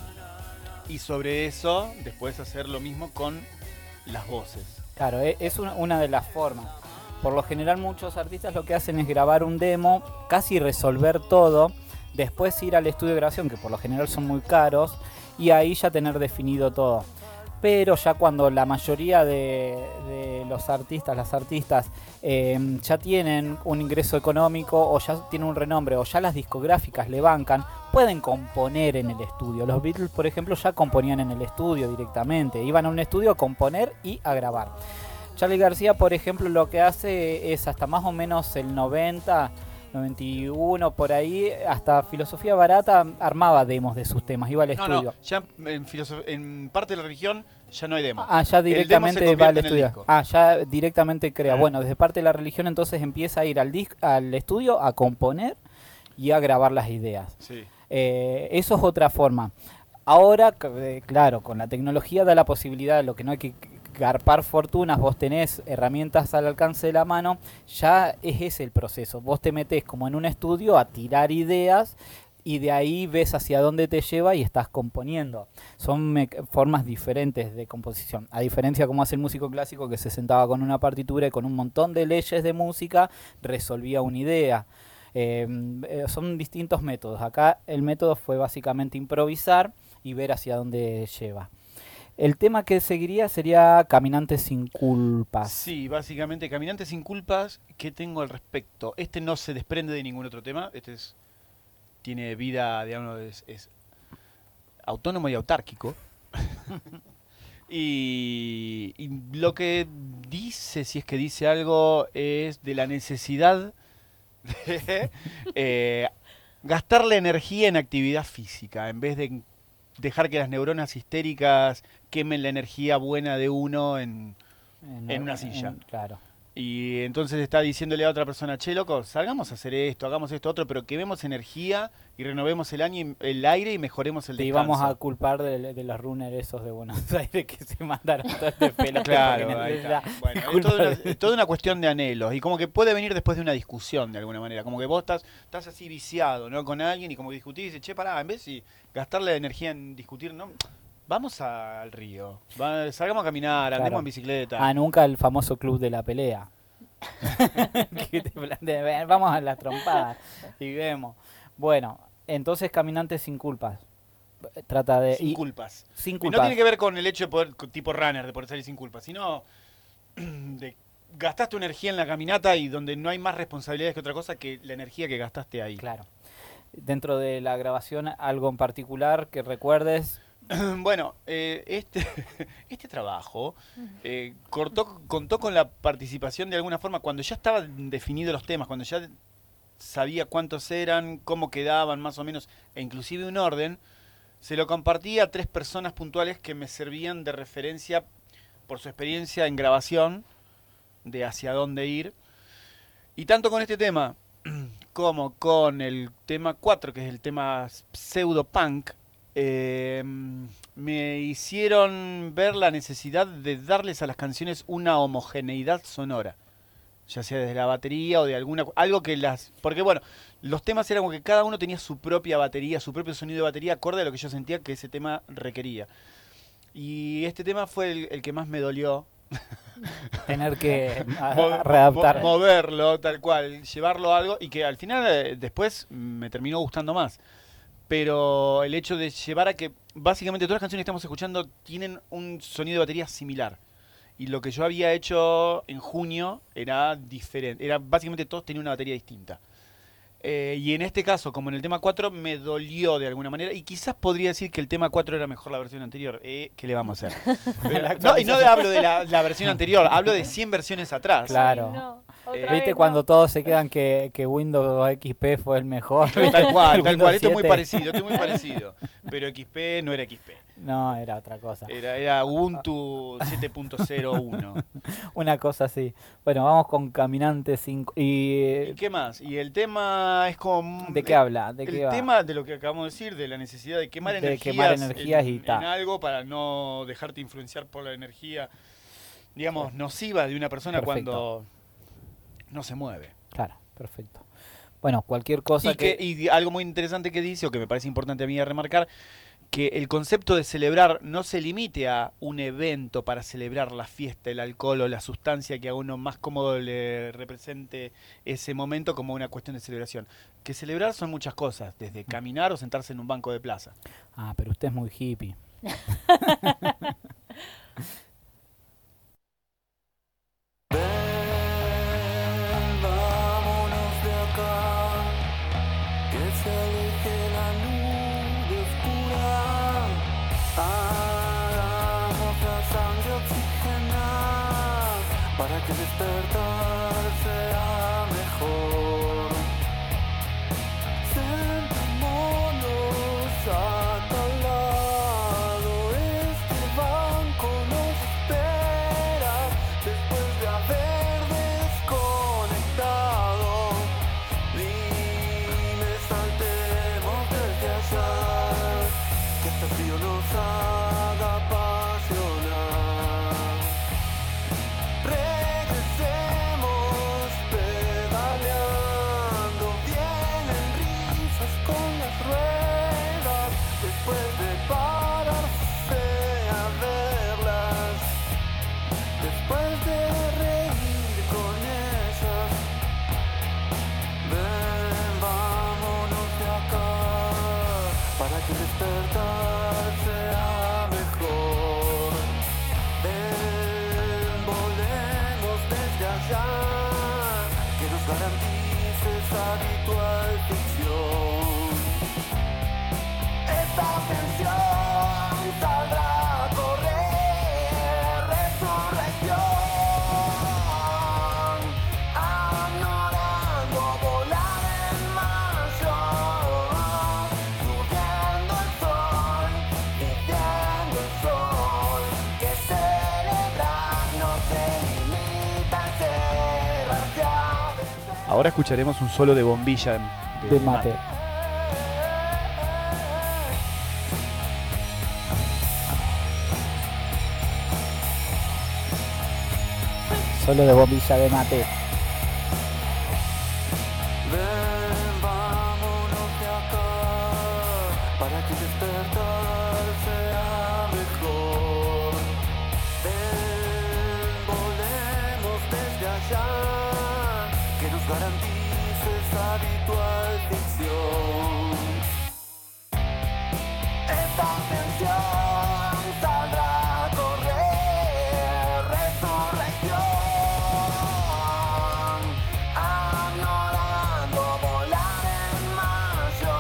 Y sobre eso, después hacer lo mismo con las voces. Claro, e- es una, una de las formas. Por lo general muchos artistas lo que hacen es grabar un demo, casi resolver todo, después ir al estudio de grabación, que por lo general son muy caros, y ahí ya tener definido todo. Pero ya cuando la mayoría de, de los artistas, las artistas, eh, ya tienen un ingreso económico o ya tienen un renombre o ya las discográficas le bancan, pueden componer en el estudio. Los Beatles, por ejemplo, ya componían en el estudio directamente. Iban a un estudio a componer y a grabar. Charly García, por ejemplo, lo que hace es hasta más o menos el noventa, noventa y uno, por ahí, hasta Filosofía Barata armaba demos de sus temas, iba al No, estudio. no, ya en, filosof- en parte de la religión ya no hay demo. Ah, ya El demo se directamente va al convierte en el estudio. disco. Ah, ya directamente crea. Ah. Bueno, desde parte de la religión entonces empieza a ir al, disc, al estudio a componer y a grabar las ideas. Sí. Eh, eso es otra forma. Ahora, c- eh, claro, con la tecnología da la posibilidad de lo que no hay que garpar fortunas, vos tenés herramientas al alcance de la mano, ya es ese el proceso. Vos te metés como en un estudio a tirar ideas y de ahí ves hacia dónde te lleva y estás componiendo. Son me- formas diferentes de composición. A diferencia como hace el músico clásico que se sentaba con una partitura y con un montón de leyes de música resolvía una idea. Eh, eh, son distintos métodos. Acá el método fue básicamente improvisar y ver hacia dónde lleva. El tema que seguiría sería Caminante sin culpas. Sí, básicamente Caminante sin culpas. ¿Qué tengo al respecto? Este no se desprende de ningún otro tema. Este es tiene vida, digamos, es, es autónomo y autárquico. y, y lo que dice, si es que dice algo, es de la necesidad de eh, gastar la energía en actividad física en vez de dejar que las neuronas histéricas quemen la energía buena de uno en, En, en una silla. en- claro. Y entonces está diciéndole a otra persona, che, loco, salgamos a hacer esto, hagamos esto, otro, pero quememos energía y renovemos el, año, y- el aire y mejoremos el Te descanso. íbamos a culpar de, de los runners esos de Buenos Aires que se mandaron todo este pelo. Claro, porque ahí está. necesita- Bueno, es culpa toda, una, de- es toda una cuestión de anhelos y como que puede venir después de una discusión de alguna manera, como que vos estás, estás así viciado, ¿no? Con alguien y como que discutís y dices, che, pará, en vez de gastarle la energía en discutir, ¿no? Vamos a- al río, va- salgamos a caminar, andemos Claro. en bicicleta. Ah, nunca el famoso club de la pelea. Que te plantea, "Ven, vamos a la trompada y vemos. Bueno, entonces Caminante sin culpas. Trata de... sin y- culpas. Sin Y culpas. no tiene que ver con el hecho de poder, tipo runner, de poder salir sin culpa, sino de gastar tu energía en la caminata y donde no hay más responsabilidades que otra cosa que la energía que gastaste ahí. Claro. Dentro de la grabación, algo en particular que recuerdes. Bueno, eh, este, este trabajo eh, cortó, contó con la participación de alguna forma cuando ya estaban definidos los temas, cuando ya sabía cuántos eran, cómo quedaban más o menos, e inclusive un orden, se lo compartí a tres personas puntuales que me servían de referencia por su experiencia en grabación, de hacia dónde ir. Y tanto con este tema como con el tema cuatro, que es el tema pseudo-punk, eh, me hicieron ver la necesidad de darles a las canciones una homogeneidad sonora, ya sea desde la batería o de alguna algo que las, porque bueno, los temas eran como que cada uno tenía su propia batería, su propio sonido de batería acorde a lo que yo sentía que ese tema requería. Y este tema fue el, el que más me dolió. Tener que a- Mo- a readaptar. mo- moverlo, tal cual, llevarlo a algo y que al final eh, después me terminó gustando más. Pero el hecho de llevar a que básicamente todas las canciones que estamos escuchando tienen un sonido de batería similar. Y lo que yo había hecho en junio era diferente. Era básicamente todos tenían una batería distinta. Eh, y en este caso, como en el tema cuatro, me dolió de alguna manera. Y quizás podría decir que el tema cuatro era mejor la versión anterior. Eh, ¿Qué le vamos a hacer? Pero- no, y no hablo de la, la versión anterior, hablo de cien versiones atrás. Claro. No, Eh, otra ¿Viste vez cuando no. todos se quedan que, que Windows X P fue el mejor? Tal cual, El tal Windows cual. Esto es muy siete. parecido, esto es muy parecido. Pero X P no era X P. No, era otra cosa. Era, era Ubuntu siete punto cero uno. Una cosa así. Bueno, vamos con Caminante sin... Y, ¿Y qué más? Y el tema es como... ¿de qué habla? ¿De el qué va? tema de lo que acabamos de decir, de la necesidad de quemar De energías, quemar energías en, y ta. en algo para no dejarte influenciar por la energía, digamos, nociva de una persona Perfecto. cuando no se mueve. Claro, perfecto. Bueno, cualquier cosa Y, que, y algo muy interesante que dice, o que me parece importante a mí remarcar, que el concepto de celebrar no se limite a un evento para celebrar la fiesta, el alcohol o la sustancia que a uno más cómodo le represente ese momento como una cuestión de celebración. Que celebrar son muchas cosas, desde caminar o sentarse en un banco de plaza. Ah, pero usted es muy hippie. Ven, vámonos de acá, que se aleje la nube oscura. Hagamos la sangre oxigenar para que despertar sea mejor. Sentémonos a tal lado, este banco nos espera después de haber desconectado. Dime, saltemos desde allá, que este frío nos haga apasionar. Regresemos nos garantice esa habitual ficción. Esta tensión saldrá a correr, resurrección, añorando volar en mayo, subiendo el sol, viviendo el sol, que celebrar no se limita a encerrarse a veces. Ahora escucharemos un solo de bombilla de, De mate. Solo de bombilla de mate. Ven, vámonos de acá, para que despertar sea mejor. Ven, volemos desde allá, que nos garantice esa habitual ficción. Esta tensión saldrá a correr, resurrección, añorando volar en mayo,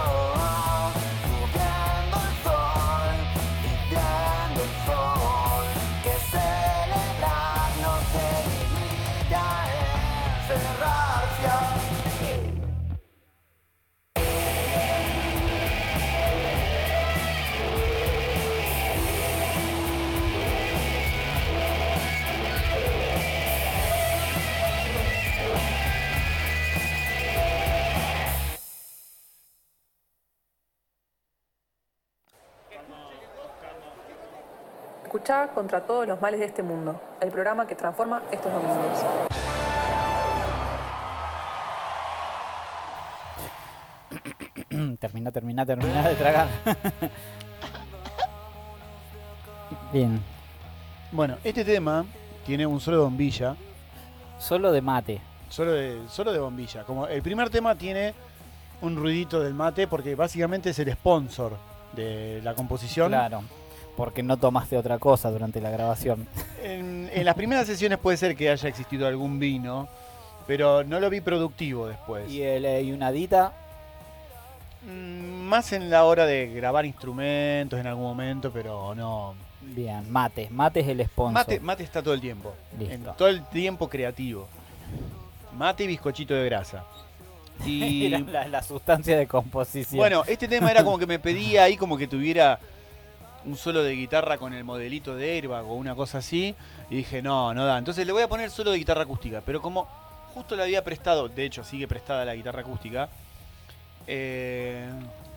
subiendo el sol, viviendo el sol, que celebrar no se limita a encerrarse a Escuchá Contra todos los males de este mundo, el programa que transforma estos domingos. Termina, termina, termina de tragar. Bien. Bueno, este tema tiene un solo de bombilla, Solo de mate. solo de, solo de bombilla. Como el primer tema tiene un ruidito del mate porque básicamente es el sponsor de la composición. Claro. Porque no tomaste otra cosa durante la grabación. En, en las primeras sesiones puede ser que haya existido algún vino, pero no lo vi productivo después. Y, el, eh, y una dita. Mm, Más en la hora de grabar instrumentos en algún momento, pero no. Bien, mate. Mate es el sponsor. Mate, mate está todo el tiempo. Listo. En todo el tiempo creativo. Mate y bizcochito de grasa. Y Era la, la sustancia de composición. bueno, este tema era como que me pedía ahí como que tuviera un solo de guitarra con el modelito de Airbag o una cosa así. Y dije, no, no da. Entonces le voy a poner solo de guitarra acústica. Pero como justo le había prestado, de hecho sigue prestada la guitarra acústica, eh,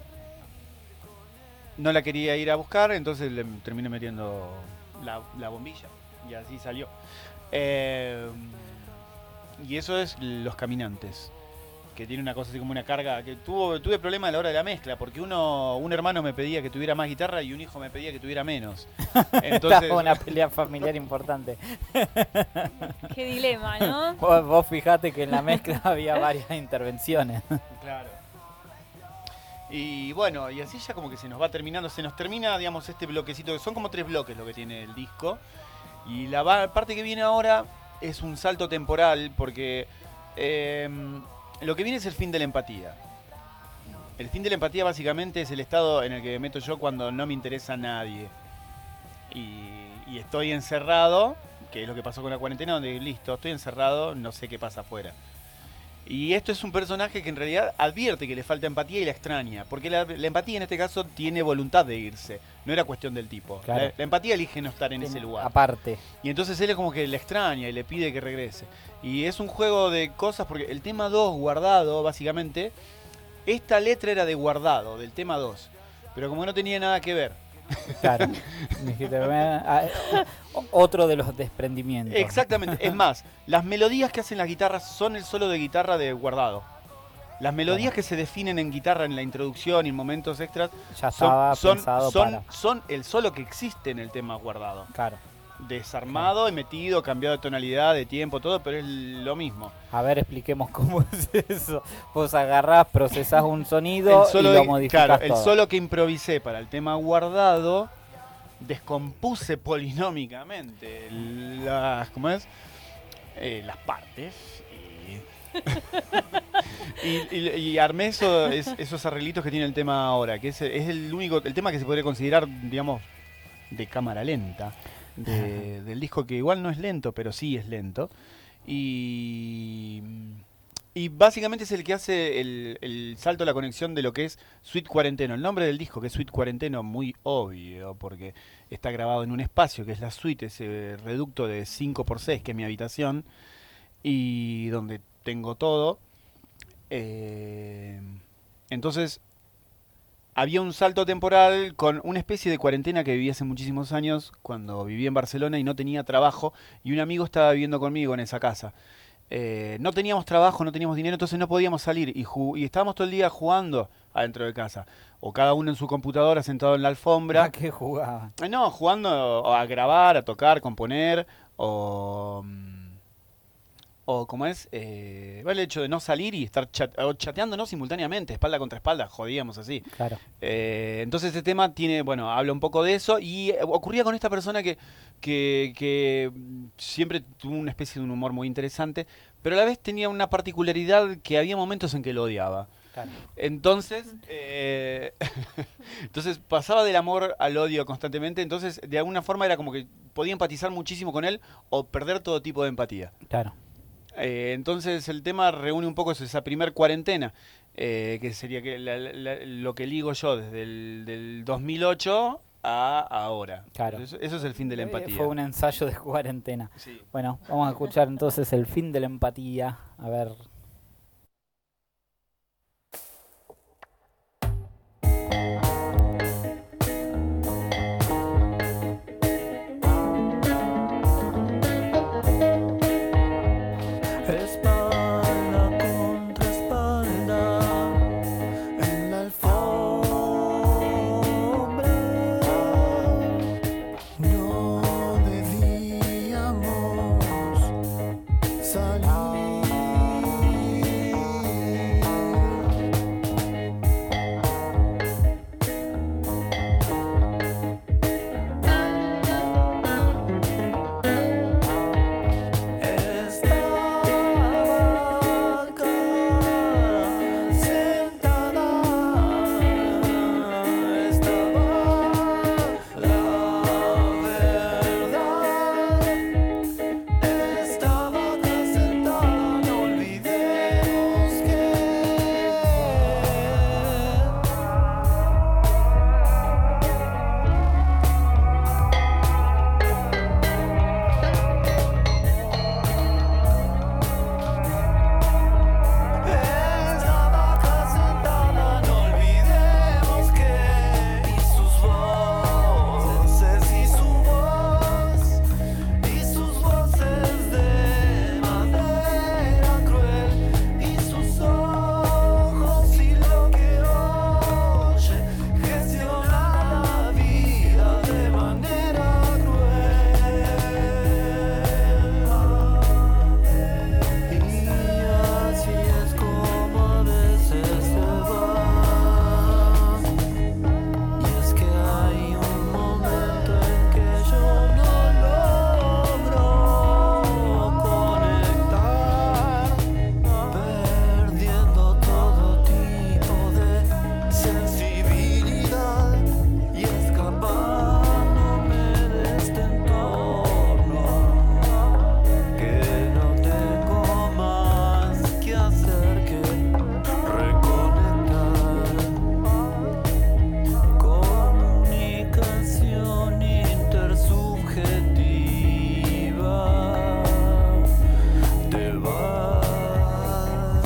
no la quería ir a buscar, entonces le terminé metiendo la, la bombilla. Y así salió. Eh, y eso es Los Caminantes, que tiene una cosa así como una carga, que tuvo, tuve problema a la hora de la mezcla, porque uno un hermano me pedía que tuviera más guitarra y un hijo me pedía que tuviera menos. Entonces, Estaba una pelea familiar importante. Qué dilema, ¿no? Vos, vos fijate que en la mezcla había varias intervenciones. claro. Y bueno, y así ya como que se nos va terminando, se nos termina, digamos, este bloquecito, son como tres bloques lo que tiene el disco. Y la va- parte que viene ahora es un salto temporal, porque eh, lo que viene es el fin de la empatía. El fin de la empatía básicamente es el estado en el que me meto yo cuando no me interesa a nadie. Y, y estoy encerrado, que es lo que pasó con la cuarentena, donde listo, estoy encerrado, no sé qué pasa afuera. Y esto es un personaje que en realidad advierte que le falta empatía y la extraña, porque la, la empatía en este caso tiene voluntad de irse, no era cuestión del tipo. Claro. La, la empatía elige no estar en ese lugar. Aparte. Y entonces él es como que le extraña y le pide que regrese. Y es un juego de cosas, porque el tema dos, Guardado, básicamente, esta letra era de Guardado, del tema dos, pero como no tenía nada que ver. Claro. Dijiste, ah, o- Otro de los desprendimientos. Exactamente, es más, las melodías que hacen las guitarras son el solo de guitarra de Guardado. Las melodías Claro. que se definen en guitarra en la introducción y en momentos extras Ya estaba son, son, pensado son, para. son el solo que existe en el tema Guardado. Claro. Desarmado y metido, cambiado de tonalidad, de tiempo, todo, pero es lo mismo. A ver, expliquemos cómo es eso. Vos agarrás, procesás un sonido El solo y lo de- modificás claro, el todo. solo que improvisé para el tema Guardado, descompuse polinómicamente las, ¿cómo es? Eh, las partes. Y y, y, y armé eso, es, esos arreglitos que tiene el tema ahora, que es, es el único, el tema que se podría considerar, digamos, de cámara lenta, de, del disco, que igual no es lento, pero sí es lento. Y, y básicamente es el que hace el, el salto a la conexión de lo que es Suite Cuarenteno. El nombre del disco, que es Suite Cuarenteno, muy obvio, porque está grabado en un espacio, que es la suite, ese reducto de cinco por seis, que es mi habitación, y donde tengo todo. Eh, entonces, había un salto temporal con una especie de cuarentena que viví hace muchísimos años, cuando viví en Barcelona y no tenía trabajo, y un amigo estaba viviendo conmigo en esa casa. Eh, no teníamos trabajo, no teníamos dinero, entonces no podíamos salir y, y estábamos todo el día jugando adentro de casa, o cada uno en su computadora sentado en la alfombra. ¿A qué jugaban? Eh, no, jugando a grabar, a tocar, componer, o... O como es, eh, el hecho de no salir y estar chat, o chateándonos simultáneamente, espalda contra espalda, jodíamos así. Claro. Eh, entonces este tema tiene, bueno, habla un poco de eso y eh, ocurría con esta persona que, que, que siempre tuvo una especie de un humor muy interesante, pero a la vez tenía una particularidad que había momentos en que lo odiaba. Claro. Entonces, eh, entonces pasaba del amor al odio constantemente, entonces de alguna forma era como que podía empatizar muchísimo con él o perder todo tipo de empatía. Claro. Eh, entonces el tema reúne un poco eso, esa primer cuarentena, eh, que sería que la, la, lo que ligo yo desde el del dos mil ocho a ahora. Claro. Eso, eso es el fin de la empatía. Eh, Fue un ensayo de cuarentena. Sí. Bueno, vamos a escuchar entonces el fin de la empatía. A ver. Espalda contra espalda en la alfombra. No debíamos salir. Estaba acá sentada, estaba la verdad. Estaba acá sentada, no olvidemos que estaba acá sentada, no olvidemos que y sus voces y su voz y sus voces de madera cruel y sus ojos y lo que oye gestiona la vida de manera cruel. Y así es como a veces se va. Y es que hay un momento en que yo no logro conectar, perdiendo todo tipo de sensibilidad y escapándome de este entorno, que no tengo más que hacer que reconectar. Comunicación intersubjetiva. Te vas.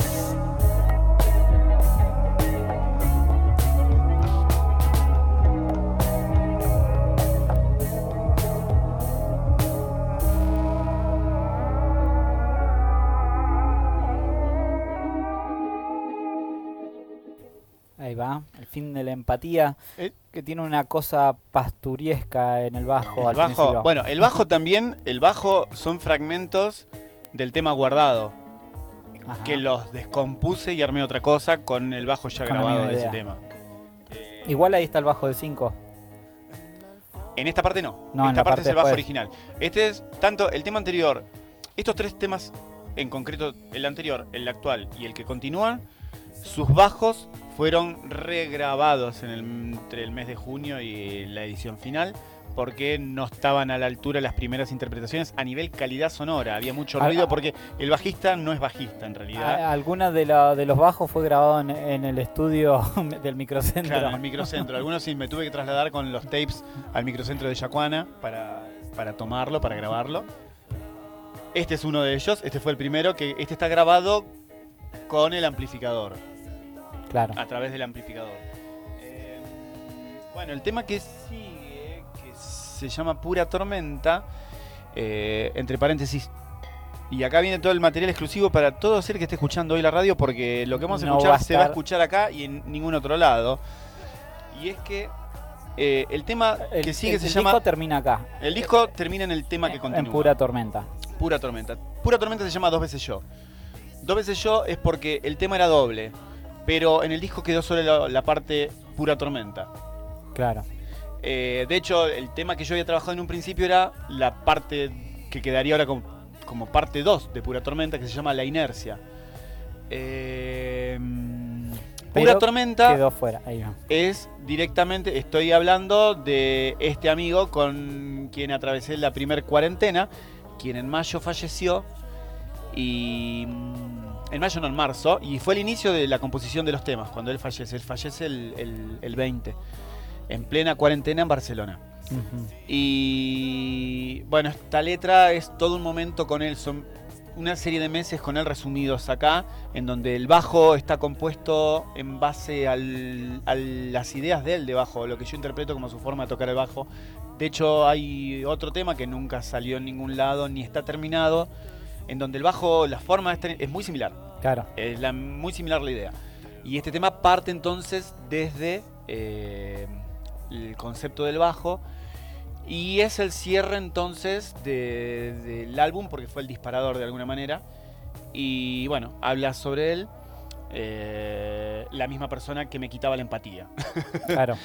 Ahí va, el fin de la empatía, Eh, que tiene una cosa pasturiesca en el bajo. El al bajo, principio. bueno, el bajo también, el bajo son fragmentos del tema guardado, Ajá. que los descompuse y armé otra cosa con el bajo ya Con la grabado misma de ese idea. tema. Igual ahí está el bajo de cinco. En esta parte no, No, en esta la parte es parte el bajo después. original. Este es tanto el tema anterior, estos tres temas en concreto el anterior, el actual y el que continúan, sus bajos fueron regrabados en el, entre el mes de junio y la edición final, porque no estaban a la altura las primeras interpretaciones a nivel calidad sonora. Había mucho Ah, ruido ah. porque el bajista no es bajista en realidad. A- Algunas de, la- de los bajos fue grabado en, en el estudio del microcentro. Claro, en el microcentro. Algunos sí me tuve que trasladar con los tapes al microcentro de Yacuana para, para tomarlo, para grabarlo. Este es uno de ellos, este fue el primero, que este está grabado con el amplificador, Claro. a través del amplificador. Eh, bueno, el tema que sigue, que se llama Pura Tormenta, eh, entre paréntesis, y acá viene todo el material exclusivo para todo ser que esté escuchando hoy la radio, porque lo que vamos a No escuchar va a se va a estar- escuchar acá y en ningún otro lado. Y es que eh, el tema El, que sigue el- se el llama... disco termina acá, El disco termina en el tema que continúa. en Pura Tormenta. Pura Tormenta. Pura Tormenta se llama Dos veces yo. Dos veces yo es porque el tema era doble, pero en el disco quedó solo la, la parte Pura Tormenta. Claro. Eh, de hecho, el tema que yo había trabajado en un principio era la parte que quedaría ahora como, como parte dos de Pura Tormenta, que se llama La Inercia. Eh, Pura Pero Tormenta Quedó fuera, ahí va. es directamente, estoy hablando de este amigo con quien atravesé la primer cuarentena, quien en mayo falleció, y mm, en mayo no, en marzo, y fue el inicio de la composición de los temas, cuando él fallece, él fallece el, el, el veinte, en plena cuarentena en Barcelona. Ujú. Y bueno, esta letra es todo un momento con él, son una serie de meses con él resumidos acá, en donde el bajo está compuesto en base al, a las ideas de él de bajo, lo que yo interpreto como su forma de tocar el bajo. De hecho, hay otro tema que nunca salió en ningún lado, ni está terminado, en donde el bajo, la forma es, es muy similar, Claro. es la, muy similar la idea. Y este tema parte entonces desde eh, el concepto del bajo, y es el cierre entonces de- del álbum, porque fue el disparador de alguna manera. Y bueno, habla sobre él, eh, la misma persona que me quitaba la empatía. Claro.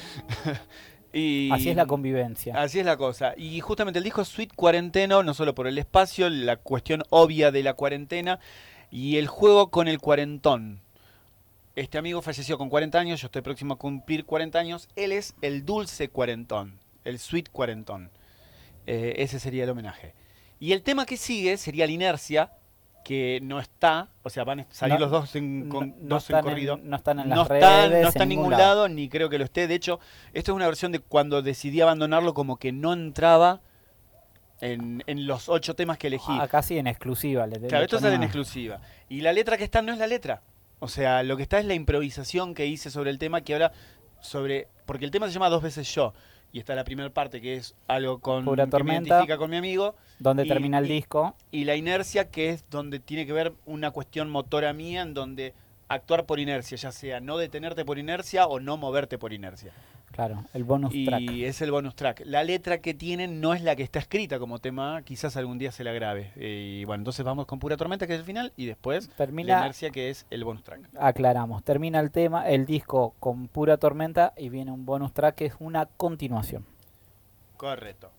Y Así es la convivencia. Así es la cosa. Y justamente el disco Sweet Cuarenteno, no solo por el espacio, la cuestión obvia de la cuarentena y el juego con el cuarentón. Este amigo falleció con cuarenta años, yo estoy próximo a cumplir cuarenta años. Él es el dulce cuarentón, el Sweet Cuarentón. Eh, ese sería el homenaje. Y el tema que sigue sería La Inercia, que no está, o sea, van a salir No, los dos en, No, con, no dos en están corrido. en, no están en las No redes. está, no está en ningún lado. lado, ni creo que lo esté. De hecho, esto es una versión de cuando decidí abandonarlo, como que no entraba en, en los ocho temas que elegí. Acá sí en exclusiva. Le, Claro, le esto sale en ponemos- exclusiva. Y la letra que está no es la letra. O sea, lo que está es la improvisación que hice sobre el tema, que ahora sobre... Porque el tema se llama Dos veces yo. Y está la primera parte, que es algo con Pura que me Tormenta. identifica con mi amigo. Donde y- termina el y- disco. Y la inercia, que es donde tiene que ver una cuestión motora mía, en donde actuar por inercia, ya sea no detenerte por inercia o no moverte por inercia. Claro, el bonus Y track. es el bonus track. La letra que tienen no es la que está escrita como tema, quizás algún día se la grabe. Y bueno, entonces vamos con Pura Tormenta, que es el final, y después Termina- la inercia, que es el bonus track. Aclaramos, termina el tema, el disco con Pura Tormenta y viene un bonus track que es una continuación. Correcto.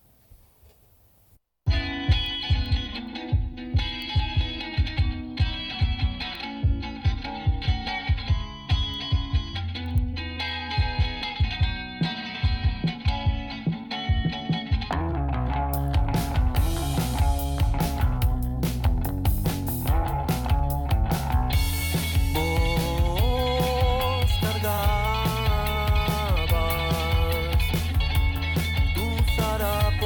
Vos cargabas tu zarape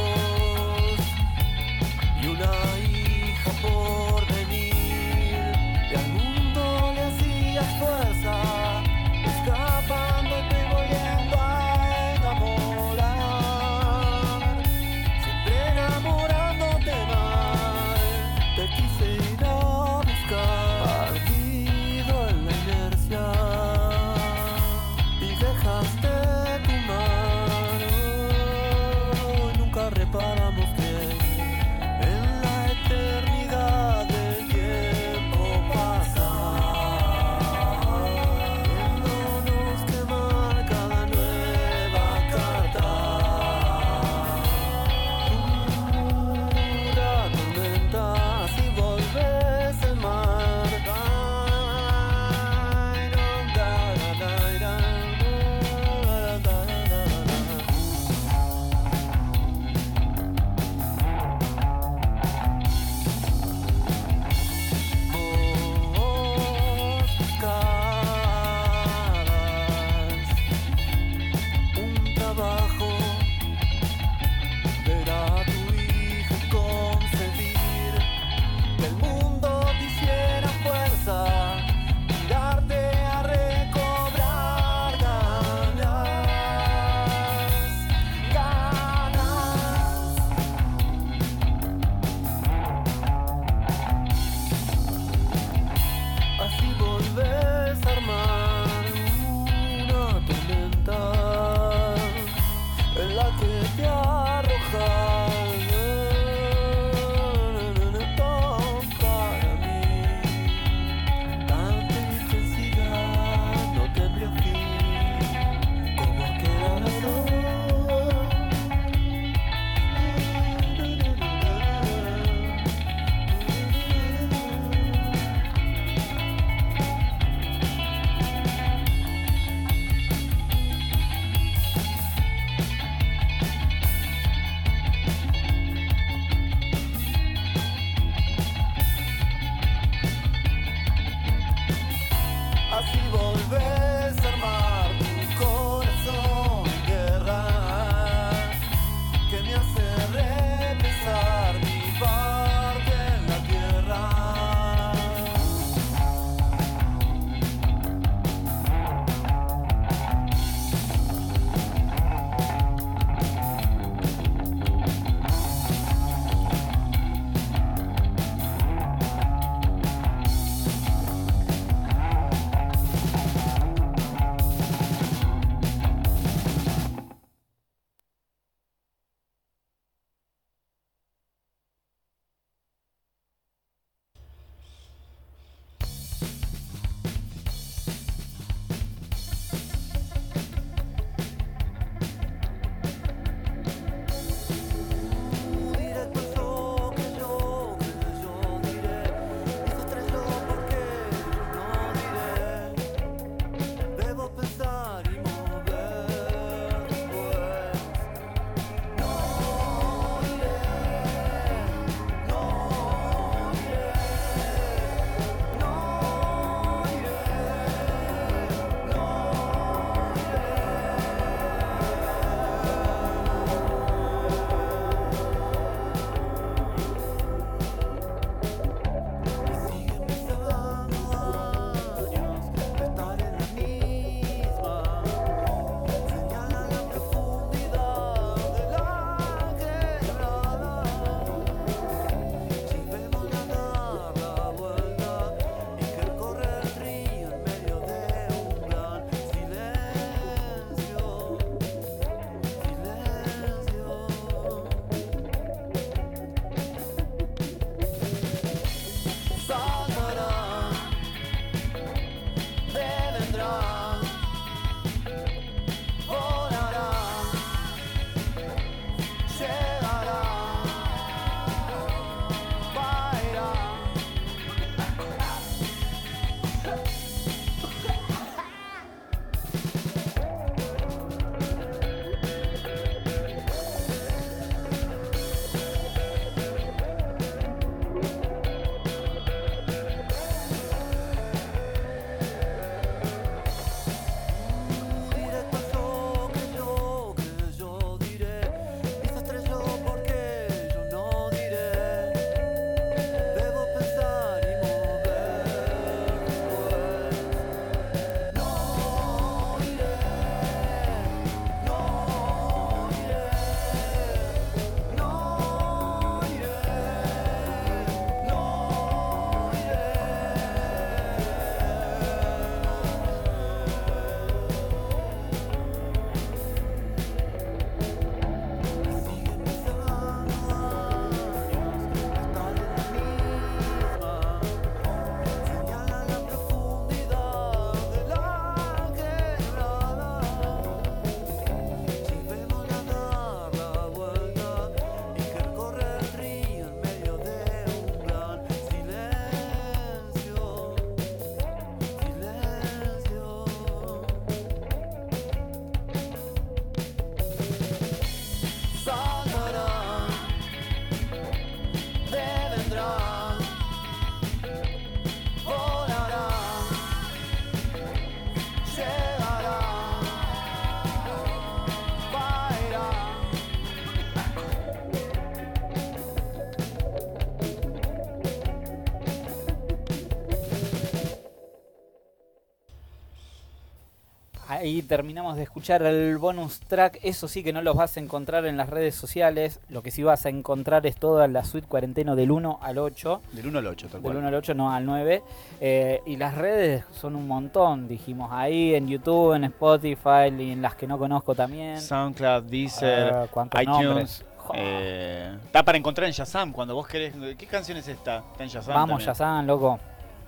ahí terminamos de escuchar el bonus track. Eso sí que no los vas a encontrar en las redes sociales. Lo que sí vas a encontrar es toda la suite Cuarenteno del uno al ocho. Del uno al ocho, tal Del cual. uno al ocho, no al nueve. Eh, y las redes son un montón, dijimos. Ahí en YouTube, en Spotify y en las que no conozco también. SoundCloud, Deezer, Ah, cuántos iTunes. nombres. Eh, está para encontrar en Shazam cuando vos querés. ¿Qué canción es esta? Está en Shazam. Vamos, también. Shazam, loco.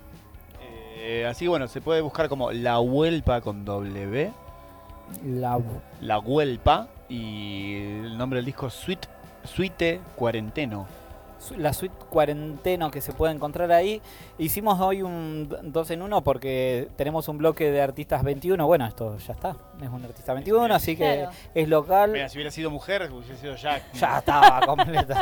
Eh, así que bueno, se puede buscar como La Huelpa con W. La, La Huelpa. Y el nombre del disco Suite, Suite Cuarenteno. la suite Cuarenteno que se puede encontrar ahí. Hicimos hoy un dos en uno porque tenemos un bloque de artistas veintiuno. Bueno, esto ya está. Es un artista veintiuno, así que Claro. es local. Mira, si hubiera sido mujer, hubiera sido Jack. Ya estaba completa.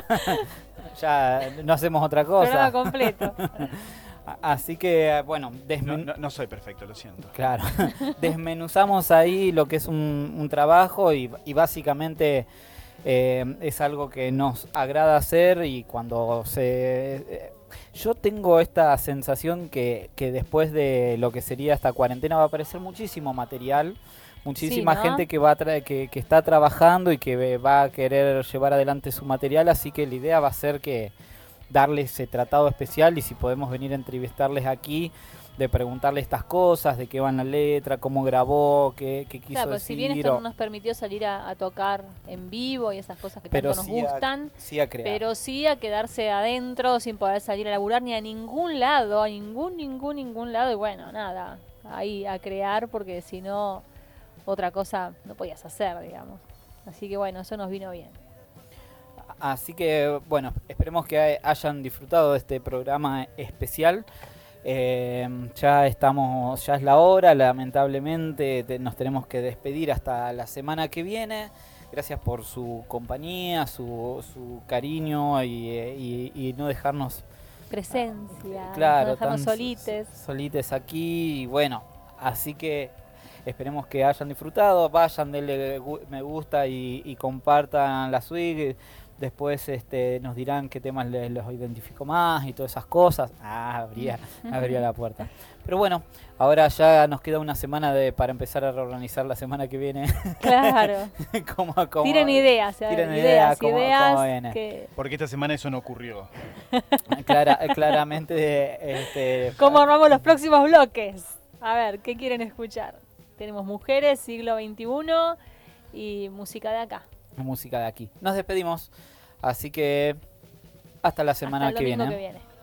Ya no hacemos otra Programa cosa. completo. Así que, bueno, No, desmen- no, no soy perfecto, lo siento. Claro, desmenuzamos ahí lo que es un, un trabajo y, y básicamente eh, es algo que nos agrada hacer y cuando se... eh, yo tengo esta sensación que, que después de lo que sería esta cuarentena va a aparecer muchísimo material, muchísima Sí, ¿no? gente que va a tra- que, que está trabajando y que va a querer llevar adelante su material, así que la idea va a ser que darle ese tratado especial y si podemos venir a entrevistarles aquí, de preguntarle estas cosas, de qué va en la letra, cómo grabó, qué, qué quiso Claro, pues decir. si bien esto o- no nos permitió salir a, a tocar en vivo y esas cosas que pero tanto nos sí a- gustan, sí a crear. pero sí a quedarse adentro sin poder salir a laburar ni a ningún lado, a ningún, ningún, ningún lado. Y bueno, nada, ahí a crear porque si no, otra cosa no podías hacer, digamos. Así que bueno, eso nos vino bien. Así que, bueno, esperemos que hayan disfrutado de este programa especial. Eh, ya estamos, ya es la hora, lamentablemente te- nos tenemos que despedir hasta la semana que viene. Gracias por su compañía, su, su cariño y, eh, y- y no dejarnos Presencia, claro, no dejarnos tan solites. solites aquí. Y bueno, así que esperemos que hayan disfrutado, vayan, denle gu- me gusta y, y compartan la suite. Después este, nos dirán qué temas les, los identifico más y todas esas cosas. Ah, abría, abría la puerta. Pero bueno, ahora ya nos queda una semana de, para empezar a reorganizar la semana que viene. Claro. Como- como- Tiren ideas, a ver, tiren ideas, ideas, cómo- ideas. cómo viene. que- Porque esta semana eso no ocurrió. Clara- claramente este, ¿Cómo armamos los próximos bloques? A ver, ¿qué quieren escuchar? Tenemos mujeres, siglo veintiuno y música de acá. música de aquí. Nos despedimos, así que hasta la semana Hasta el que domingo viene. que viene.